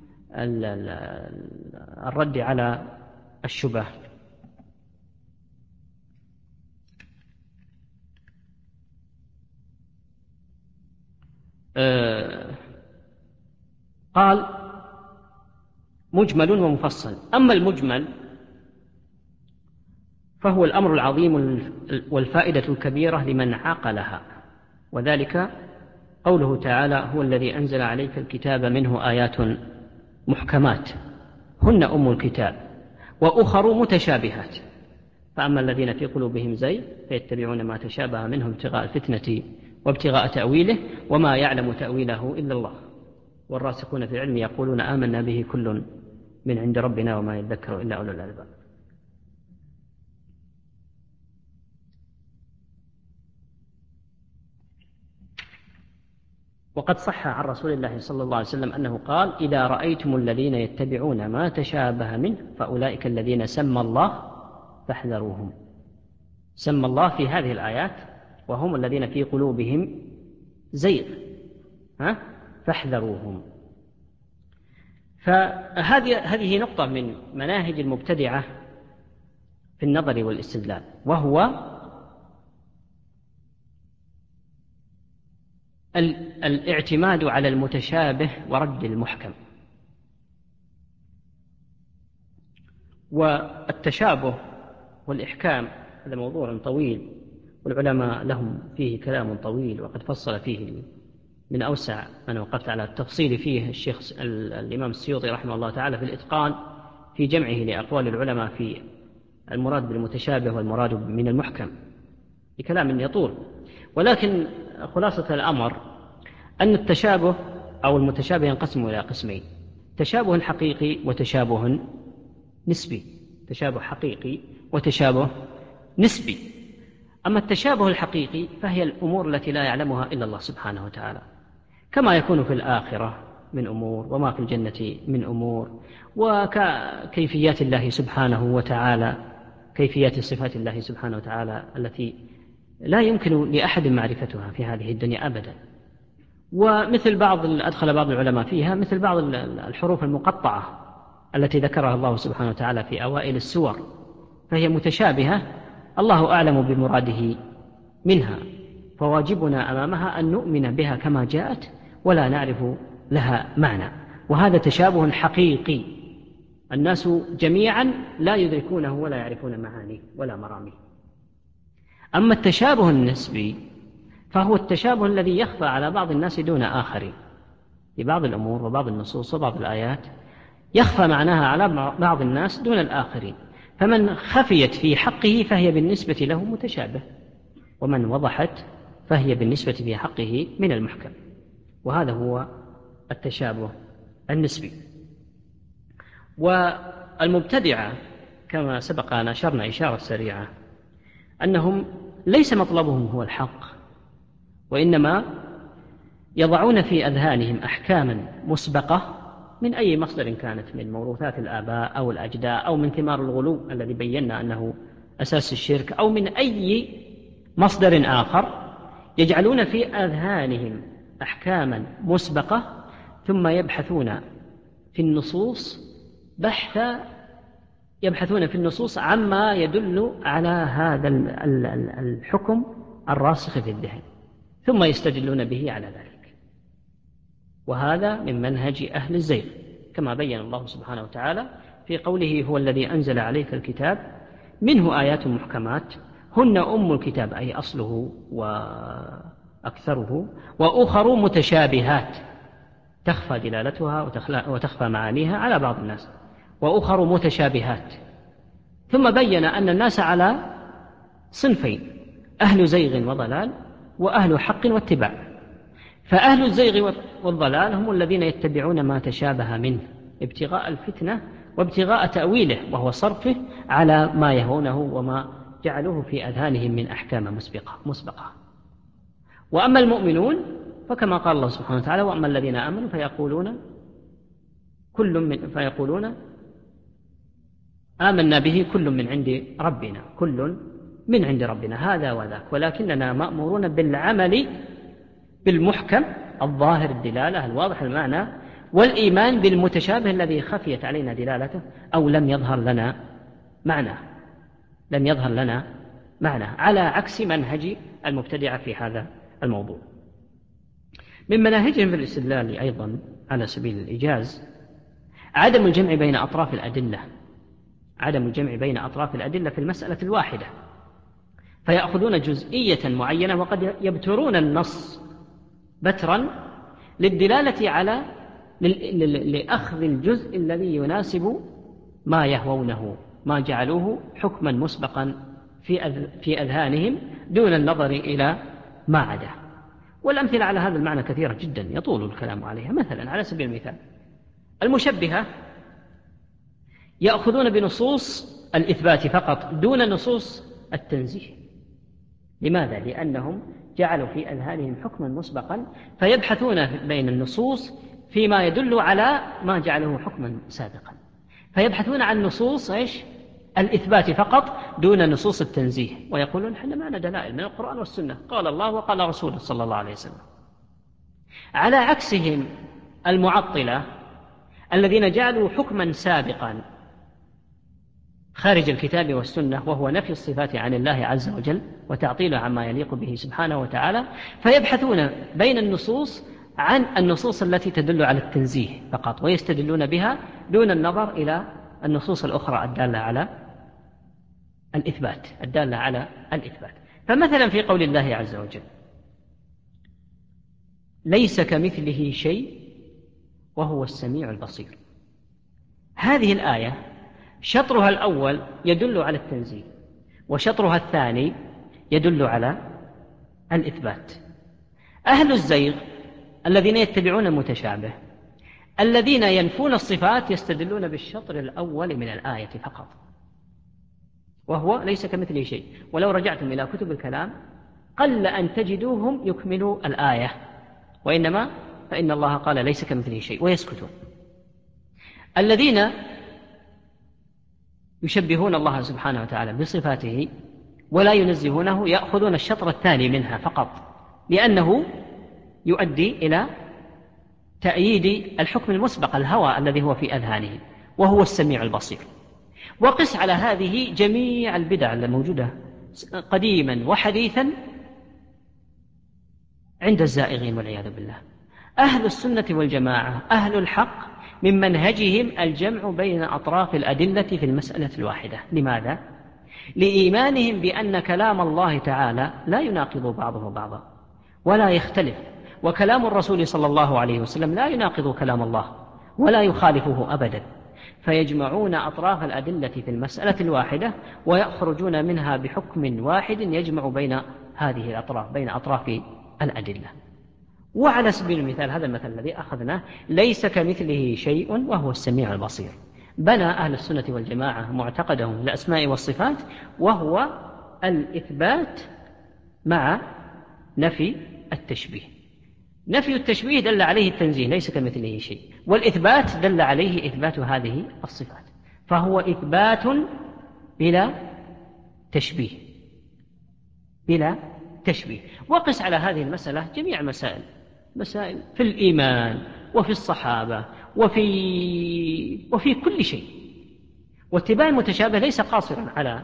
الرد على الشبه. قال: مجمل ومفصل. أما المجمل فهو الأمر العظيم والفائدة الكبيرة لمن عقلها، وذلك قوله تعالى: هو الذي أنزل عليك الكتاب منه آيات محكمات هن أم الكتاب وأخر متشابهات. فأما الذين في قلوبهم زيغ فيتبعون ما تشابه منه ابتغاء الفتنة وابتغاء تأويله وما يعلم تأويله إلا الله والراسخون في العلم يقولون آمنا به كل من عند ربنا وما يذكر إلا أولو الألباب. وقد صح عن رسول الله صلى الله عليه وسلم أنه قال: إذا رأيتم الذين يتبعون ما تشابه منه فأولئك الذين سمى الله فاحذروهم. سمى الله في هذه الآيات وهم الذين في قلوبهم زيغ فاحذروهم. فهذه نقطة من مناهج المبتدعة في النظر والاستدلال، وهو الاعتماد على المتشابه ورد المحكم. والتشابه والإحكام هذا موضوع طويل، والعلماء لهم فيه كلام طويل، وقد فصل فيه من أوسع أنا وقفت على التفصيل فيه الشيخ الإمام السيوطي رحمه الله تعالى في الإتقان في جمعه لأقوال العلماء في المراد بالمتشابه والمراد من المحكم بكلام يطول. ولكن خلاصة الأمر أن التشابه أو المتشابه ينقسم إلى قسمين: تشابه حقيقي وتشابه نسبي. تشابه حقيقي وتشابه نسبي. أما التشابه الحقيقي فهي الأمور التي لا يعلمها إلا الله سبحانه وتعالى، كما يكون في الآخرة من أمور، وما في الجنة من أمور، وكيفيات الله سبحانه وتعالى، كيفيات صفات الله سبحانه وتعالى التي لا يمكن لأحد معرفتها في هذه الدنيا أبدا. ومثل أدخل بعض العلماء فيها مثل بعض الحروف المقطعة التي ذكرها الله سبحانه وتعالى في أوائل السور، فهي متشابهة الله أعلم بمراده منها، فواجبنا أمامها أن نؤمن بها كما جاءت ولا نعرف لها معنى. وهذا تشابه حقيقي الناس جميعا لا يدركونه ولا يعرفون معانيه ولا مراميه. أما التشابه النسبي فهو التشابه الذي يخفى على بعض الناس دون آخرين، في بعض الأمور وبعض النصوص وبعض الآيات يخفى معناها على بعض الناس دون الآخرين، فمن خفيت في حقه فهي بالنسبة له متشابه، ومن وضحت فهي بالنسبة في حقه من المحكم. وهذا هو التشابه النسبي. والمبتدعة كما سبق أن أشرنا إشارة سريعة أنهم ليس مطلبهم هو الحق، وإنما يضعون في أذهانهم أحكاما مسبقة من أي مصدر كانت، من موروثات الآباء أو الأجداء أو من ثمار الغلو الذي بينا أنه أساس الشرك، أو من أي مصدر آخر، يجعلون في أذهانهم أحكاما مسبقة ثم يبحثون في النصوص عما يدل على هذا الحكم الراسخ في الذهن، ثم يستدلون به على ذلك. وهذا من منهج أهل الزيغ كما بين الله سبحانه وتعالى في قوله: هو الذي أنزل عليك الكتاب منه آيات محكمات هن أم الكتاب، أي أصله وأكثره، وأخر متشابهات تخفى دلالتها وتخفى معانيها على بعض الناس، وأخر متشابهات. ثم بين أن الناس على صنفين: أهل زيغ وضلال وأهل حق واتباع. فأهل الزيغ والضلال هم الذين يتبعون ما تشابه منه ابتغاء الفتنة وابتغاء تأويله، وهو صرفه على ما يهونه وما جعلوه في أذهانهم من أحكام مسبقة. وأما المؤمنون فكما قال الله سبحانه وتعالى: وأما الذين آمنوا فيقولون آمنا به كل من عند ربنا هذا وذاك، ولكننا مأمورون بالعمل بالمحكم الظاهر الدلالة الواضح المعنى، والإيمان بالمتشابه الذي خفيت علينا دلالته أو لم يظهر لنا معنى، على عكس منهج المبتدعة في هذا الموضوع. من مناهجهم في الاستدلال أيضا على سبيل الإيجاز عدم الجمع بين أطراف الأدلة في المسألة الواحدة، فيأخذون جزئية معينة وقد يبترون النص بترا للدلالة على لأخذ الجزء الذي يناسب ما يهوونه، ما جعلوه حكما مسبقا في أذهانهم دون النظر إلى ما عداه. والأمثلة على هذا المعنى كثيرة جدا يطول الكلام عليها. مثلا على سبيل المثال المشبهة يأخذون بنصوص الإثبات فقط دون نصوص التنزيه. لماذا؟ لأنهم جعلوا في أذهانهم حكما مسبقا، فيبحثون بين النصوص فيما يدل على ما جعله حكما سابقا، فيبحثون عن نصوص الإثبات فقط دون نصوص التنزيه، ويقولون إحنا معنا دلائل من القرآن والسنة، قال الله وقال رسوله صلى الله عليه وسلم. على عكسهم المعطلة الذين جعلوا حكما سابقا خارج الكتاب والسنة، وهو نفي الصفات عن الله عز وجل وتعطيله عما يليق به سبحانه وتعالى، فيبحثون بين النصوص عن النصوص التي تدل على التنزيه فقط، ويستدلون بها دون النظر إلى النصوص الأخرى الدالة على الإثبات. فمثلا في قول الله عز وجل ليس كمثله شيء وهو السميع البصير، هذه الآية شطرها الأول يدل على التنزيه، وشطرها الثاني يدل على الإثبات. أهل الزيغ الذين يتبعون المتشابه الذين ينفون الصفات يستدلون بالشطر الأول من الآية فقط، وهو ليس كمثله شيء. ولو رجعتم إلى كتب الكلام قل أن تجدوهم يكملوا الآية، وإنما فإن الله قال ليس كمثله شيء ويسكتون. الذين يشبهون الله سبحانه وتعالى بصفاته ولا ينزهونه يأخذون الشطر الثاني منها فقط، لأنه يؤدي إلى تأييد الحكم المسبق الهوى الذي هو في أذهانه، وهو السميع البصير. وقس على هذه جميع البدع الموجودة قديما وحديثا عند الزائغين والعياذ بالله. أهل السنة والجماعة أهل الحق من منهجهم الجمع بين أطراف الأدلة في المسألة الواحدة. لماذا؟ لإيمانهم بأن كلام الله تعالى لا يناقض بعضه بعضا ولا يختلف، وكلام الرسول صلى الله عليه وسلم لا يناقض كلام الله ولا يخالفه أبدا، فيجمعون أطراف الأدلة في المسألة الواحدة ويخرجون منها بحكم واحد يجمع بين هذه الأطراف، بين أطراف الأدلة. وعلى سبيل المثال هذا المثل الذي أخذناه ليس كمثله شيء وهو السميع البصير، بنى أهل السنة والجماعة معتقدهم للأسماء والصفات وهو الإثبات مع نفي التشبيه. نفي التشبيه دل عليه التنزيه ليس كمثله شيء، والإثبات دل عليه إثبات هذه الصفات، فهو إثبات بلا تشبيه وقس على هذه المسألة جميع مسائل في الإيمان وفي الصحابة وفي كل شيء. واتباع المتشابه ليس قاصرا على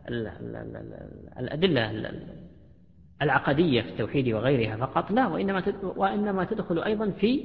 الأدلة العقدية في التوحيد وغيرها فقط، لا، وإنما تدخل أيضا في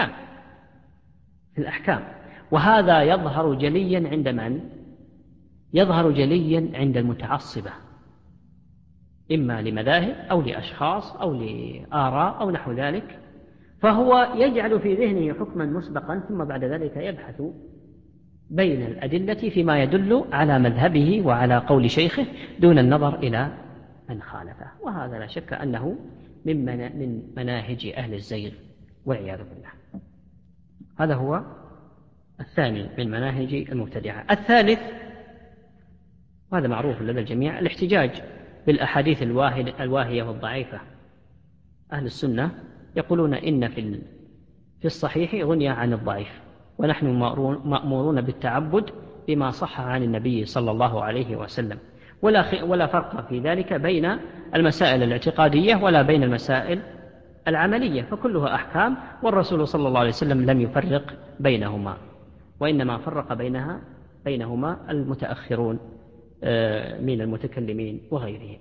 الأحكام. وهذا يظهر جليا عند من؟ يظهر جليا عند المتعصبة، إما لمذاهب أو لأشخاص أو لآراء أو نحو ذلك، فهو يجعل في ذهنه حكما مسبقا ثم بعد ذلك يبحث بين الأدلة فيما يدل على مذهبه وعلى قول شيخه دون النظر إلى من خالفه، وهذا لا شك أنه من مناهج أهل الزيغ والعياذ بالله. هذا هو الثاني من مناهج المبتدعة. الثالث وهذا معروف لدى الجميع الاحتجاج بالأحاديث الواهية والضعيفة. أهل السنة يقولون إن في الصحيح غنية عن الضعيف، ونحن مأمورون بالتعبد بما صح عن النبي صلى الله عليه وسلم، ولا فرق في ذلك بين المسائل الاعتقادية ولا بين المسائل العملية، فكلها أحكام، والرسول صلى الله عليه وسلم لم يفرق بينهما، وإنما فرق بينهما المتأخرون من المتكلمين وغيرهم.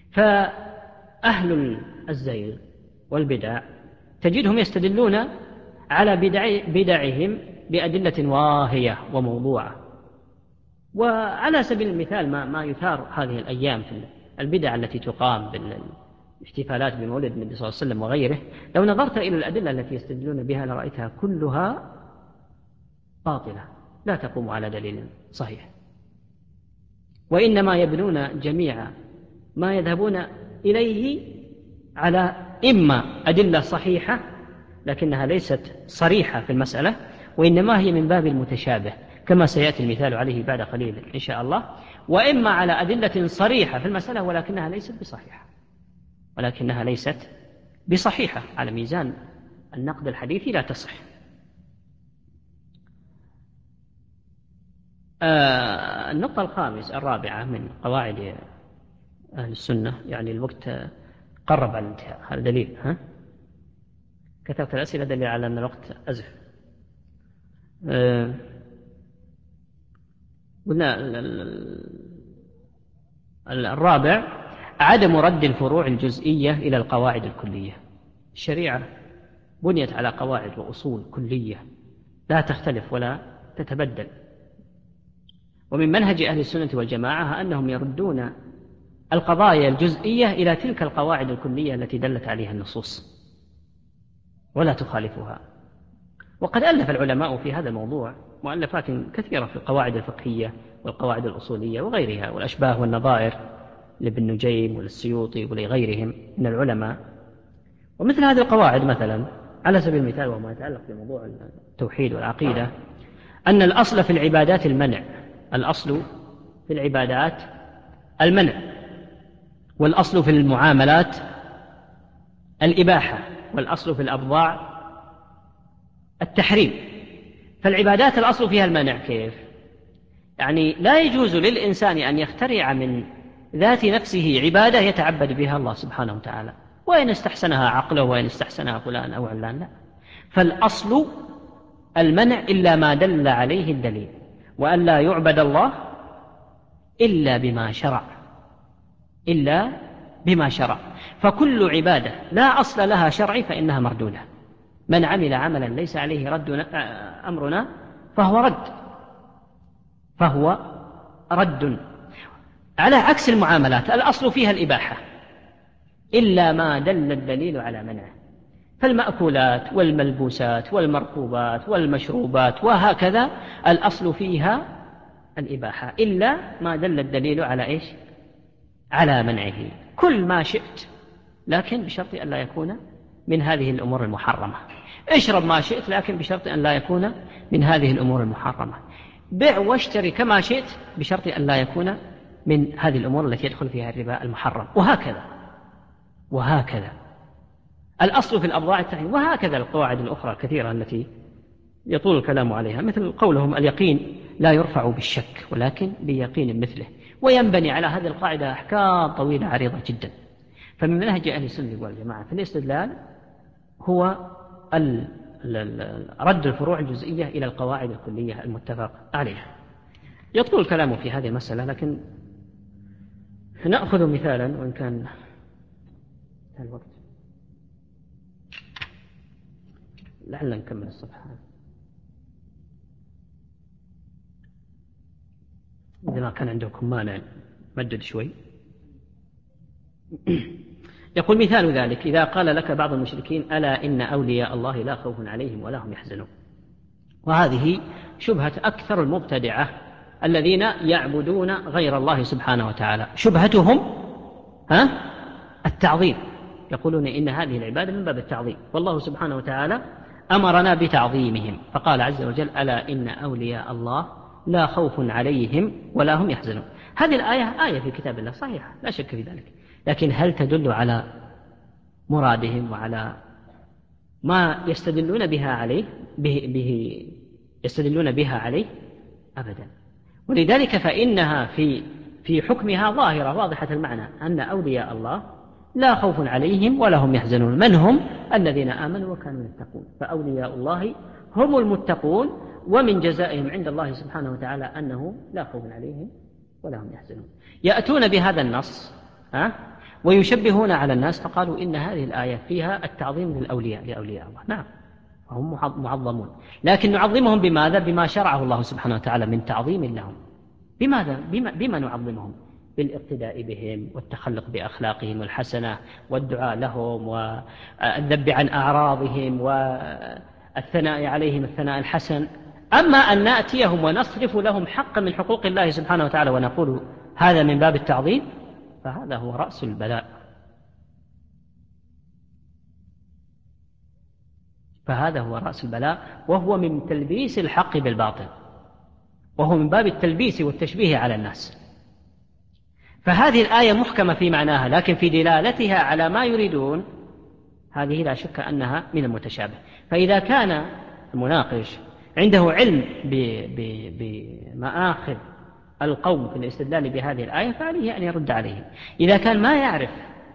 فأهل الزيغ والبدع تجدهم يستدلون على بدعهم بأدلة واهية وموضوعة. وعلى سبيل المثال ما يثار هذه الأيام في البدع التي تقام احتفالات بمولد النبي صلى الله عليه وسلم وغيره، لو نظرت إلى الأدلة التي يستدلون بها لرأيتها كلها باطلة لا تقوم على دليل صحيح، وإنما يبنون جميع ما يذهبون إليه على إما أدلة صحيحة لكنها ليست صريحة في المسألة، وإنما هي من باب المتشابه كما سيأتي المثال عليه بعد قليل إن شاء الله، وإما على أدلة صريحة في المسألة ولكنها ليست بصحيحة على ميزان النقد الحديثي لا تصح. النقطة الرابعة من قواعد أهل السنة، يعني الوقت قرب على الانتهاء، هذا دليل كثرة الأسئلة دليل على أن الوقت أزف. قلنا الرابع عدم رد الفروع الجزئية إلى القواعد الكلية. الشريعة بنيت على قواعد وأصول كلية لا تختلف ولا تتبدل، ومن منهج أهل السنة والجماعة أنهم يردون القضايا الجزئية إلى تلك القواعد الكلية التي دلت عليها النصوص ولا تخالفها. وقد ألف العلماء في هذا الموضوع مؤلفات كثيرة في القواعد الفقهية والقواعد الأصولية وغيرها، والأشباه والنظائر لابن نجيم وللسيوطي ولغيرهم من العلماء. ومثل هذه القواعد مثلا على سبيل المثال وما يتعلق بموضوع التوحيد والعقيدة، أن الأصل في العبادات المنع، الأصل في العبادات المنع، والأصل في المعاملات الإباحة، والأصل في الأبضاع التحريم. فالعبادات الأصل فيها المنع. كيف؟ يعني لا يجوز للإنسان أن يخترع من ذات نفسه عبادة يتعبد بها الله سبحانه وتعالى، وإن استحسنها عقله وإن استحسنها فلان أو علان، لا. فالأصل المنع إلا ما دل عليه الدليل، وأن لا يعبد الله إلا بما شرع. فكل عبادة لا أصل لها شرعي فإنها مردودة. من عمل عملا ليس عليه أمرنا فهو رد. على عكس المعاملات الأصل فيها الإباحة إلا ما دل الدليل على منعه، فالمأكولات والملبوسات والمركوبات والمشروبات وهكذا الأصل فيها الإباحة إلا ما دل الدليل على إيش؟ على منعه. كل ما شئت لكن بشرط أن لا يكون من هذه الأمور المحرمة. اشرب ما شئت لكن بشرط أن لا يكون من هذه الأمور المحرمة. بع واشتري كما شئت بشرط أن لا يكون من هذه الأمور التي يدخل فيها الربا المحرم، وهكذا الأصل في الأبضاع التحريم، وهكذا القواعد الأخرى الكثيرة التي يطول الكلام عليها، مثل قولهم اليقين لا يرفع بالشك ولكن بيقين مثله. وينبني على هذه القاعدة أحكام طويلة عريضة جدا. فمن منهج أهل السنة والجماعة في الاستدلال هو رد الفروع الجزئية إلى القواعد الكلية المتفق عليها. يطول الكلام في هذه المسألة، لكن نأخذ مثالا وإن كان الوقت لعلنا نكمل الصفحة إذا ما كان عندكم مانع مدد شوي. يقول مثال ذلك إذا قال لك بعض المشركين ألا إن أولياء الله لا خوف عليهم ولا هم يحزنون. وهذه شبهة أكثر المبتدعة الذين يعبدون غير الله سبحانه وتعالى. شبهتهم التعظيم، يقولون إن هذه العبادة من باب التعظيم، والله سبحانه وتعالى أمرنا بتعظيمهم فقال عز وجل ألا إن أولياء الله لا خوف عليهم ولا هم يحزنون. هذه الآية آية في كتاب الله صحيحة لا شك في ذلك، لكن هل تدل على مرادهم وعلى ما يستدلون بها عليه أبدا. ولذلك فإنها في حكمها ظاهرة واضحة المعنى أن أولياء الله لا خوف عليهم ولا هم يحزنون. من هم؟ الذين آمنوا وكانوا يتقون. فأولياء الله هم المتقون، ومن جزائهم عند الله سبحانه وتعالى أنه لا خوف عليهم ولا هم يحزنون. يأتون بهذا النص ويشبهون على الناس فقالوا إن هذه الآية فيها التعظيم لأولياء الله. نعم هم معظمون، لكن نعظمهم بماذا؟ بما شرعه الله سبحانه وتعالى من تعظيم لهم. بماذا؟ بما نعظمهم؟ بالاقتداء بهم والتخلق بأخلاقهم الحسنة والدعاء لهم والذب عن أعراضهم والثناء عليهم الثناء الحسن. أما أن نأتيهم ونصرف لهم حقا من حقوق الله سبحانه وتعالى ونقول هذا من باب التعظيم، فهذا هو رأس البلاء، فهذا هو رأس البلاء، وهو من تلبيس الحق بالباطل، وهو من باب التلبيس والتشبيه على الناس. فهذه الآية محكمة في معناها، لكن في دلالتها على ما يريدون هذه لا شك أنها من المتشابه. فإذا كان المناقش عنده علم بمآخذ القوم في الاستدلال بهذه الآية فعليه أن يرد عليهم. إذا كان ما يعرف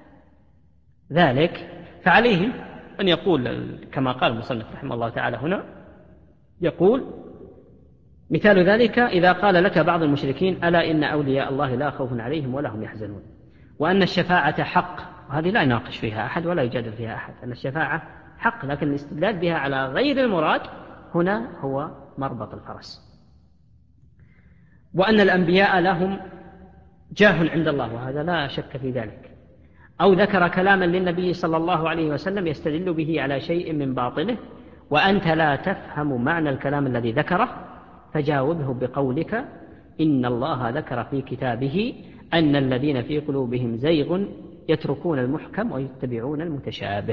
ذلك فعليه أن يقول كما قال المصنف رحمه الله تعالى هنا، يقول: مثال ذلك إذا قال لك بعض المشركين: ألا إن أولياء الله لا خوف عليهم ولا هم يحزنون، وأن الشفاعة حق. وهذه لا يناقش فيها أحد ولا يجادل فيها أحد، أن الشفاعة حق، لكن الاستدلال بها على غير المراد هنا هو مربط الفرس. وأن الأنبياء لهم جاه عند الله، وهذا لا شك في ذلك. أو ذكر كلاما للنبي صلى الله عليه وسلم يستدل به على شيء من باطله وأنت لا تفهم معنى الكلام الذي ذكره، فجاوبه بقولك: إن الله ذكر في كتابه أن الذين في قلوبهم زيغ يتركون المحكم ويتبعون المتشابه.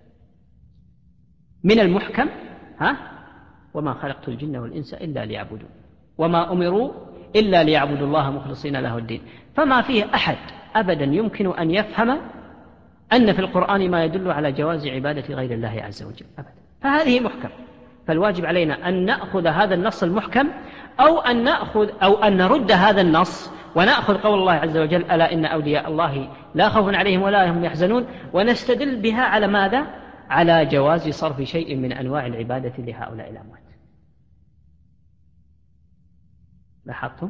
من المحكم وما خلقت الجن والإنس إلا ليعبدون، وما أمروا إلا ليعبدوا الله مخلصين له الدين. فما فيه أحد أبدا يمكن أن يفهم أن في القرآن ما يدل على جواز عبادة غير الله عز وجل أبدا، فهذه محكم. فالواجب علينا أن نأخذ هذا النص المحكم أو أن نرد هذا النص ونأخذ قول الله عز وجل: ألا إن أولياء الله لا خوف عليهم ولا هم يحزنون، ونستدل بها على ماذا؟ على جواز صرف شيء من أنواع العبادة لهؤلاء الأموات. لاحظتم؟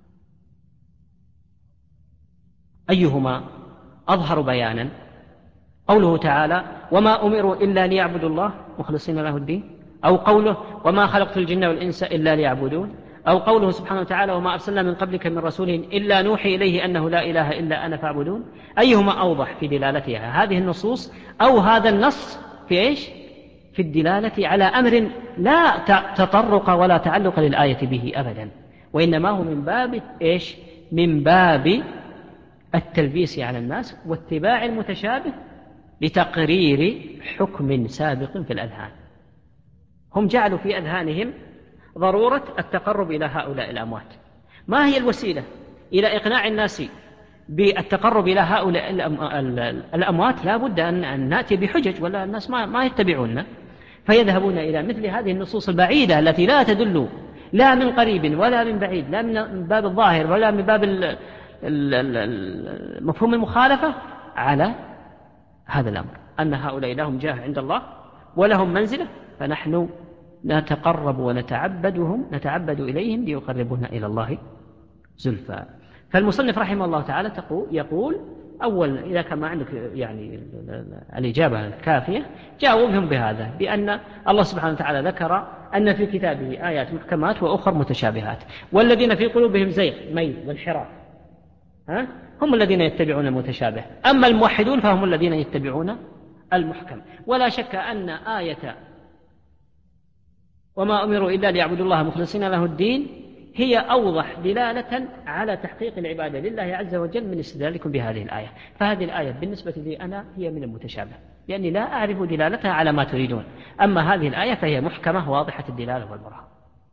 أيهما أظهر بيانا؟ قوله تعالى: وما أمروا إلا ليعبدوا الله مخلصين له الدين، أو قوله: وما خلقت الجن والإنس إلا ليعبدون، أو قوله سبحانه وتعالى: وما أرسلنا من قبلك من رسول إلا نوحي إليه أنه لا إله إلا أنا فاعبدون. أيهما أوضح في دلالتها، هذه النصوص أو هذا النص في إيش؟ في الدلالة على أمر لا تطرق ولا تعلق للآية به أبدا، وإنما هو من باب إيش؟ من باب التلبيس على الناس واتباع المتشابه لتقرير حكم سابق في الأذهان. هم جعلوا في أذهانهم ضرورة التقرب إلى هؤلاء الأموات. ما هي الوسيلة إلى إقناع الناس بالتقرب إلى هؤلاء الأموات؟ لا بد أن نأتي بحجج، ولا الناس ما يتبعوننا، فيذهبون إلى مثل هذه النصوص البعيدة التي لا تدل لا من قريب ولا من بعيد، لا من باب الظاهر ولا من باب مفهوم المخالفة، على هذا الأمر أن هؤلاء لهم جاه عند الله ولهم منزلة، فنحن نتقرب نتعبد إليهم ليقربونا إلى الله زلفى. فالمصنف رحمه الله تعالى يقول: أول إذا كان ما عندك يعني الإجابة الكافية جاوبهم بهذا، بأن الله سبحانه وتعالى ذكر أن في كتابه آيات محكمات وأخر متشابهات، والذين في قلوبهم زيغ ميل وانحراف هم الذين يتبعون المتشابه، أما الموحدون فهم الذين يتبعون المحكم. ولا شك أن آية وما أمروا إلا ليعبدوا الله مخلصين له الدين هي أوضح دلالة على تحقيق العبادة لله عز وجل من استدلالكم بهذه الآية. فهذه الآية بالنسبة لي أنا هي من المتشابه، لأني لا أعرف دلالتها على ما تريدون، أما هذه الآية فهي محكمة واضحة الدلالة والبرهان.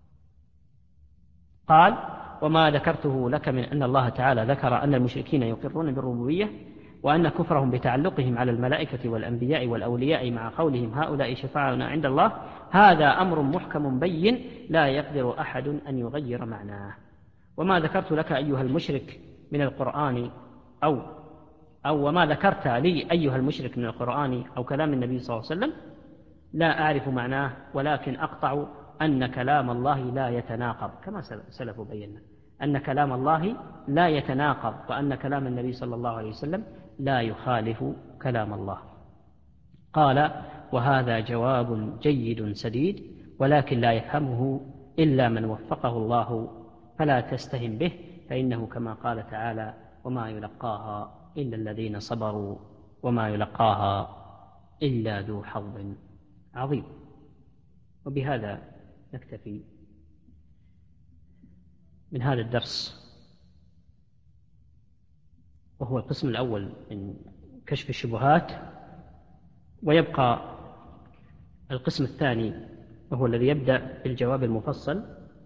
قال: وما ذكرته لك من أن الله تعالى ذكر أن المشركين يقرون بالربوبية، وأن كفرهم بتعلقهم على الملائكة والأنبياء والأولياء مع قولهم هؤلاء شفاعنا عند الله، هذا أمر محكم بين لا يقدر أحد أن يغير معناه. وما ذكرت لك أيها المشرك من القرآن أو وما ذكرت لي أيها المشرك من القرآن أو كلام النبي صلى الله عليه وسلم لا أعرف معناه، ولكن أقطع أن كلام الله لا يتناقض، كما سلف بينا أن كلام الله لا يتناقض، وأن كلام النبي صلى الله عليه وسلم لا يخالف كلام الله. قال: وهذا جواب جيد سديد، ولكن لا يفهمه إلا من وفقه الله، فلا تستهن به، فإنه كما قال تعالى: وما يلقاها إلا الذين صبروا وما يلقاها إلا ذو حظ عظيم. وبهذا نكتفي من هذا الدرس، وهو القسم الأول من كشف الشبهات، ويبقى القسم الثاني وهو الذي يبدأ بالجواب المفصل.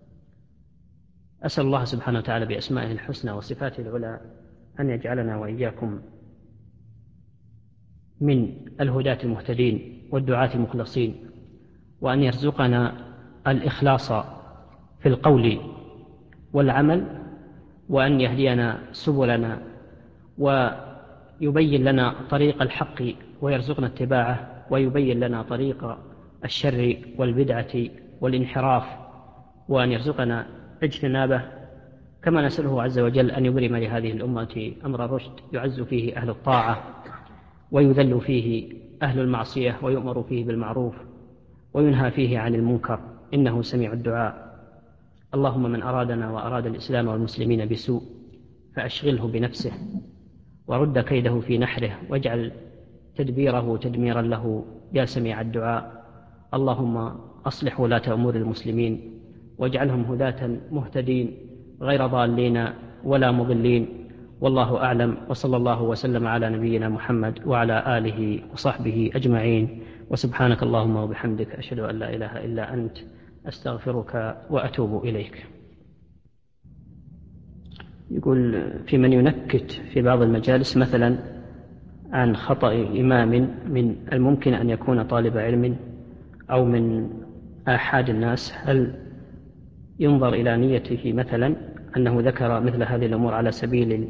أسأل الله سبحانه وتعالى بأسمائه الحسنى وصفاته العلى أن يجعلنا وإياكم من الهداة المهتدين والدعاة المخلصين، وأن يرزقنا الإخلاص في القول والعمل، وأن يهدينا سبلنا ويبين لنا طريق الحق ويرزقنا اتباعه، ويبين لنا طريق الشر والبدعة والانحراف وأن يرزقنا اجتنابه. كما نسأله عز وجل أن يبرم لهذه الأمة أمر الرشد يعز فيه أهل الطاعة ويذل فيه أهل المعصية، ويؤمر فيه بالمعروف وينهى فيه عن المنكر، إنه سميع الدعاء. اللهم من أرادنا وأراد الإسلام والمسلمين بسوء فأشغله بنفسه ورد كيده في نحره، واجعل تدبيره تدميرا له يا سميع الدعاء. اللهم أصلح ولاة أمور المسلمين واجعلهم هداة مهتدين غير ضالين ولا مضلين. والله أعلم، وصلى الله وسلم على نبينا محمد وعلى آله وصحبه أجمعين. وسبحانك اللهم وبحمدك، أشهد أن لا إله إلا أنت، أستغفرك وأتوب إليك. يقول: في من ينكت في بعض المجالس مثلا عن خطأ إمام من الممكن أن يكون طالب علم أو من آحاد الناس، هل ينظر إلى نيته مثلا أنه ذكر مثل هذه الأمور على سبيل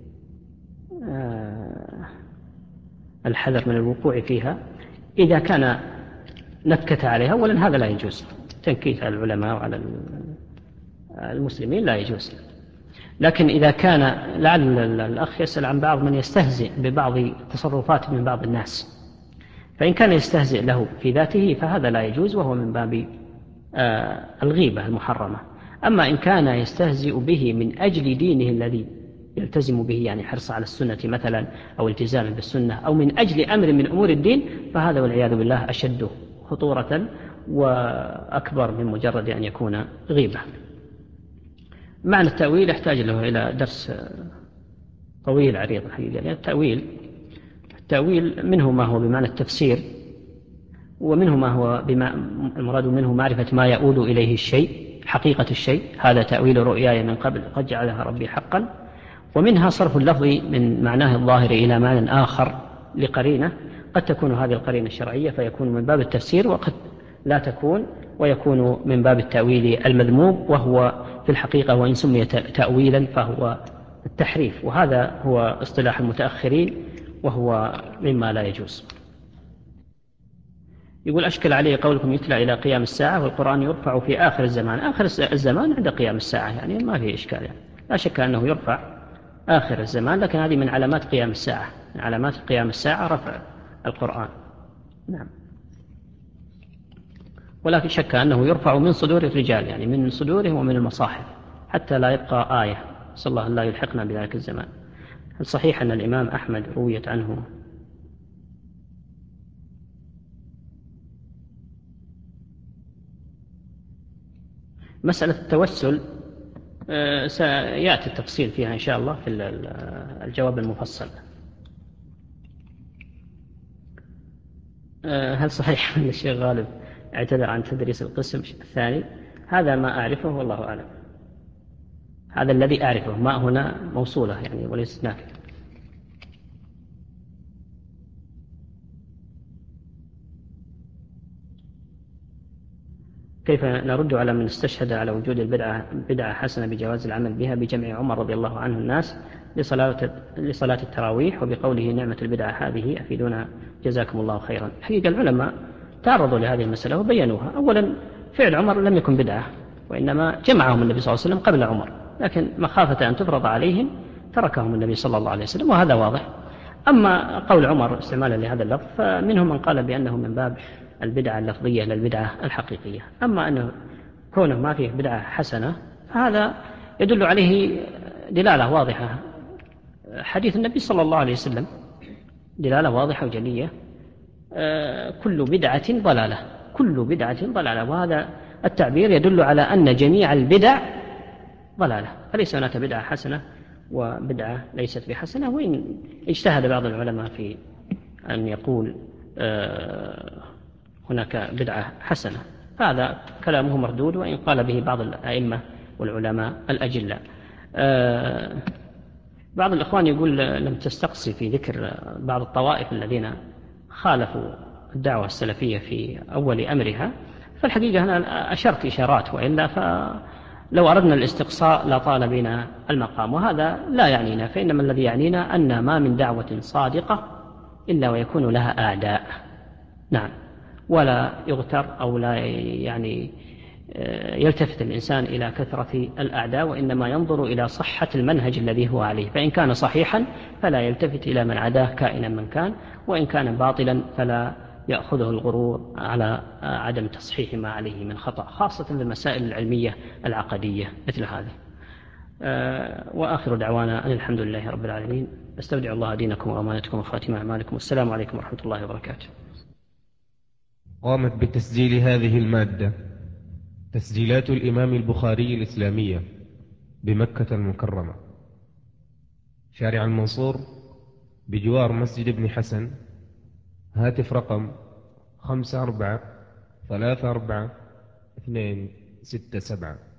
الحذر من الوقوع فيها؟ إذا كان نكت عليها أولا هذا لا يجوز، تنكيت على العلماء وعلى المسلمين لا يجوز. لكن إذا كان لعل الأخ يسأل عن بعض من يستهزئ ببعض تصرفات من بعض الناس، فإن كان يستهزئ له في ذاته فهذا لا يجوز، وهو من باب الغيبة المحرمة. أما إن كان يستهزئ به من أجل دينه الذي يلتزم به، يعني حرص على السنة مثلا أو التزام بالسنة، أو من أجل أمر من أمور الدين، فهذا والعياذ بالله أشد خطورة وأكبر من مجرد أن يكون غيبة. معنى التأويل يحتاج له إلى درس طويل عريض الحقيقة. يعني التأويل منه ما هو بمعنى التفسير، ومنه ما هو المراد منه معرفة ما يؤول إليه الشيء، حقيقة الشيء، هذا تأويل رؤياي من قبل قد جعلها ربي حقا. ومنها صرف اللفظ من معناه الظاهر إلى معنى آخر لقرينة، قد تكون هذه القرينة الشرعية فيكون من باب التفسير، وقد لا تكون ويكون من باب التأويل المذموم، وهو في الحقيقة وإن سمي تأويلا فهو التحريف، وهذا هو اصطلاح المتأخرين وهو مما لا يجوز. يقول: أشكل عليه قولكم يتلى إلى قيام الساعة والقرآن يرفع في آخر الزمان. آخر الزمان عند قيام الساعة، يعني ما فيه إشكال، يعني لا شك أنه يرفع آخر الزمان، لكن هذه من علامات قيام الساعة، من علامات قيام الساعة رفع القرآن. نعم. ولكن شك أنه يرفع من صدور الرجال، يعني من صدورهم ومن المصاحف، حتى لا يبقى آية، صلى الله أن لا يلحقنا بذلك الزمان. هل صحيح أن الإمام أحمد رويت عنه مسألة التوسل؟ سيأتي التفصيل فيها إن شاء الله في الجواب المفصل. هل صحيح أن الشيخ غالب اعتذر عن تدريس القسم الثاني؟ هذا ما أعرفه والله أعلم، هذا الذي أعرفه، ما هنا موصولة يعني وليست نافذة. كيف نرد على من استشهد على وجود بدعة حسنة بجواز العمل بها بجمع عمر رضي الله عنه الناس لصلاة التراويح وبقوله نعمة البدعة هذه، أفيدونا جزاكم الله خيرا؟ حقيقة العلماء تعرضوا لهذه المسألة وبينوها. أولا فعل عمر لم يكن بدعة، وإنما جمعهم النبي صلى الله عليه وسلم قبل عمر، لكن مخافة أن تفرض عليهم تركهم النبي صلى الله عليه وسلم، وهذا واضح. أما قول عمر استعمالا لهذا اللفظ فمنهم من قال بأنه من باب البدعة اللفظية للبدعة الحقيقية. أما أنه كونه ما فيه بدعة حسنة فهذا يدل عليه دلالة واضحة حديث النبي صلى الله عليه وسلم دلالة واضحة وجلية: كل بدعة ضلالة، كل بدعة ضلالة. وهذا التعبير يدل على أن جميع البدع ضلالة، فليس هناك بدعة حسنة وبدعة ليست بحسنة. وإن اجتهد بعض العلماء في أن يقول هناك بدعة حسنة، فهذا كلامه مردود، وإن قال به بعض الأئمة والعلماء الأجلاء. بعض الإخوان يقول لم تستقصي في ذكر بعض الطوائف الذين خالفوا الدعوة السلفية في أول أمرها. فالحقيقة أنا أشرت إشارات، وإلا فلو أردنا الاستقصاء لطال بنا المقام، وهذا لا يعنينا. فإنما الذي يعنينا أن ما من دعوة صادقة إلا ويكون لها أعداء، نعم، ولا يغتر أو لا يلتفت الإنسان إلى كثرة الأعداء، وإنما ينظر إلى صحة المنهج الذي هو عليه، فإن كان صحيحا فلا يلتفت إلى من عداه كائنا من كان، وإن كان باطلا فلا يأخذه الغرور على عدم تصحيح ما عليه من خطأ، خاصة في المسائل العلمية العقدية مثل هذه. وآخر دعوانا أن الحمد لله رب العالمين. استودع الله دينكم وأمانتكم وخاتم أعمالكم، والسلام عليكم ورحمة الله وبركاته. قامت بتسجيل هذه المادة تسجيلات الإمام البخاري الإسلامية بمكة المكرمة، شارع المنصور بجوار مسجد ابن حسن. هاتف رقم 54 34 267.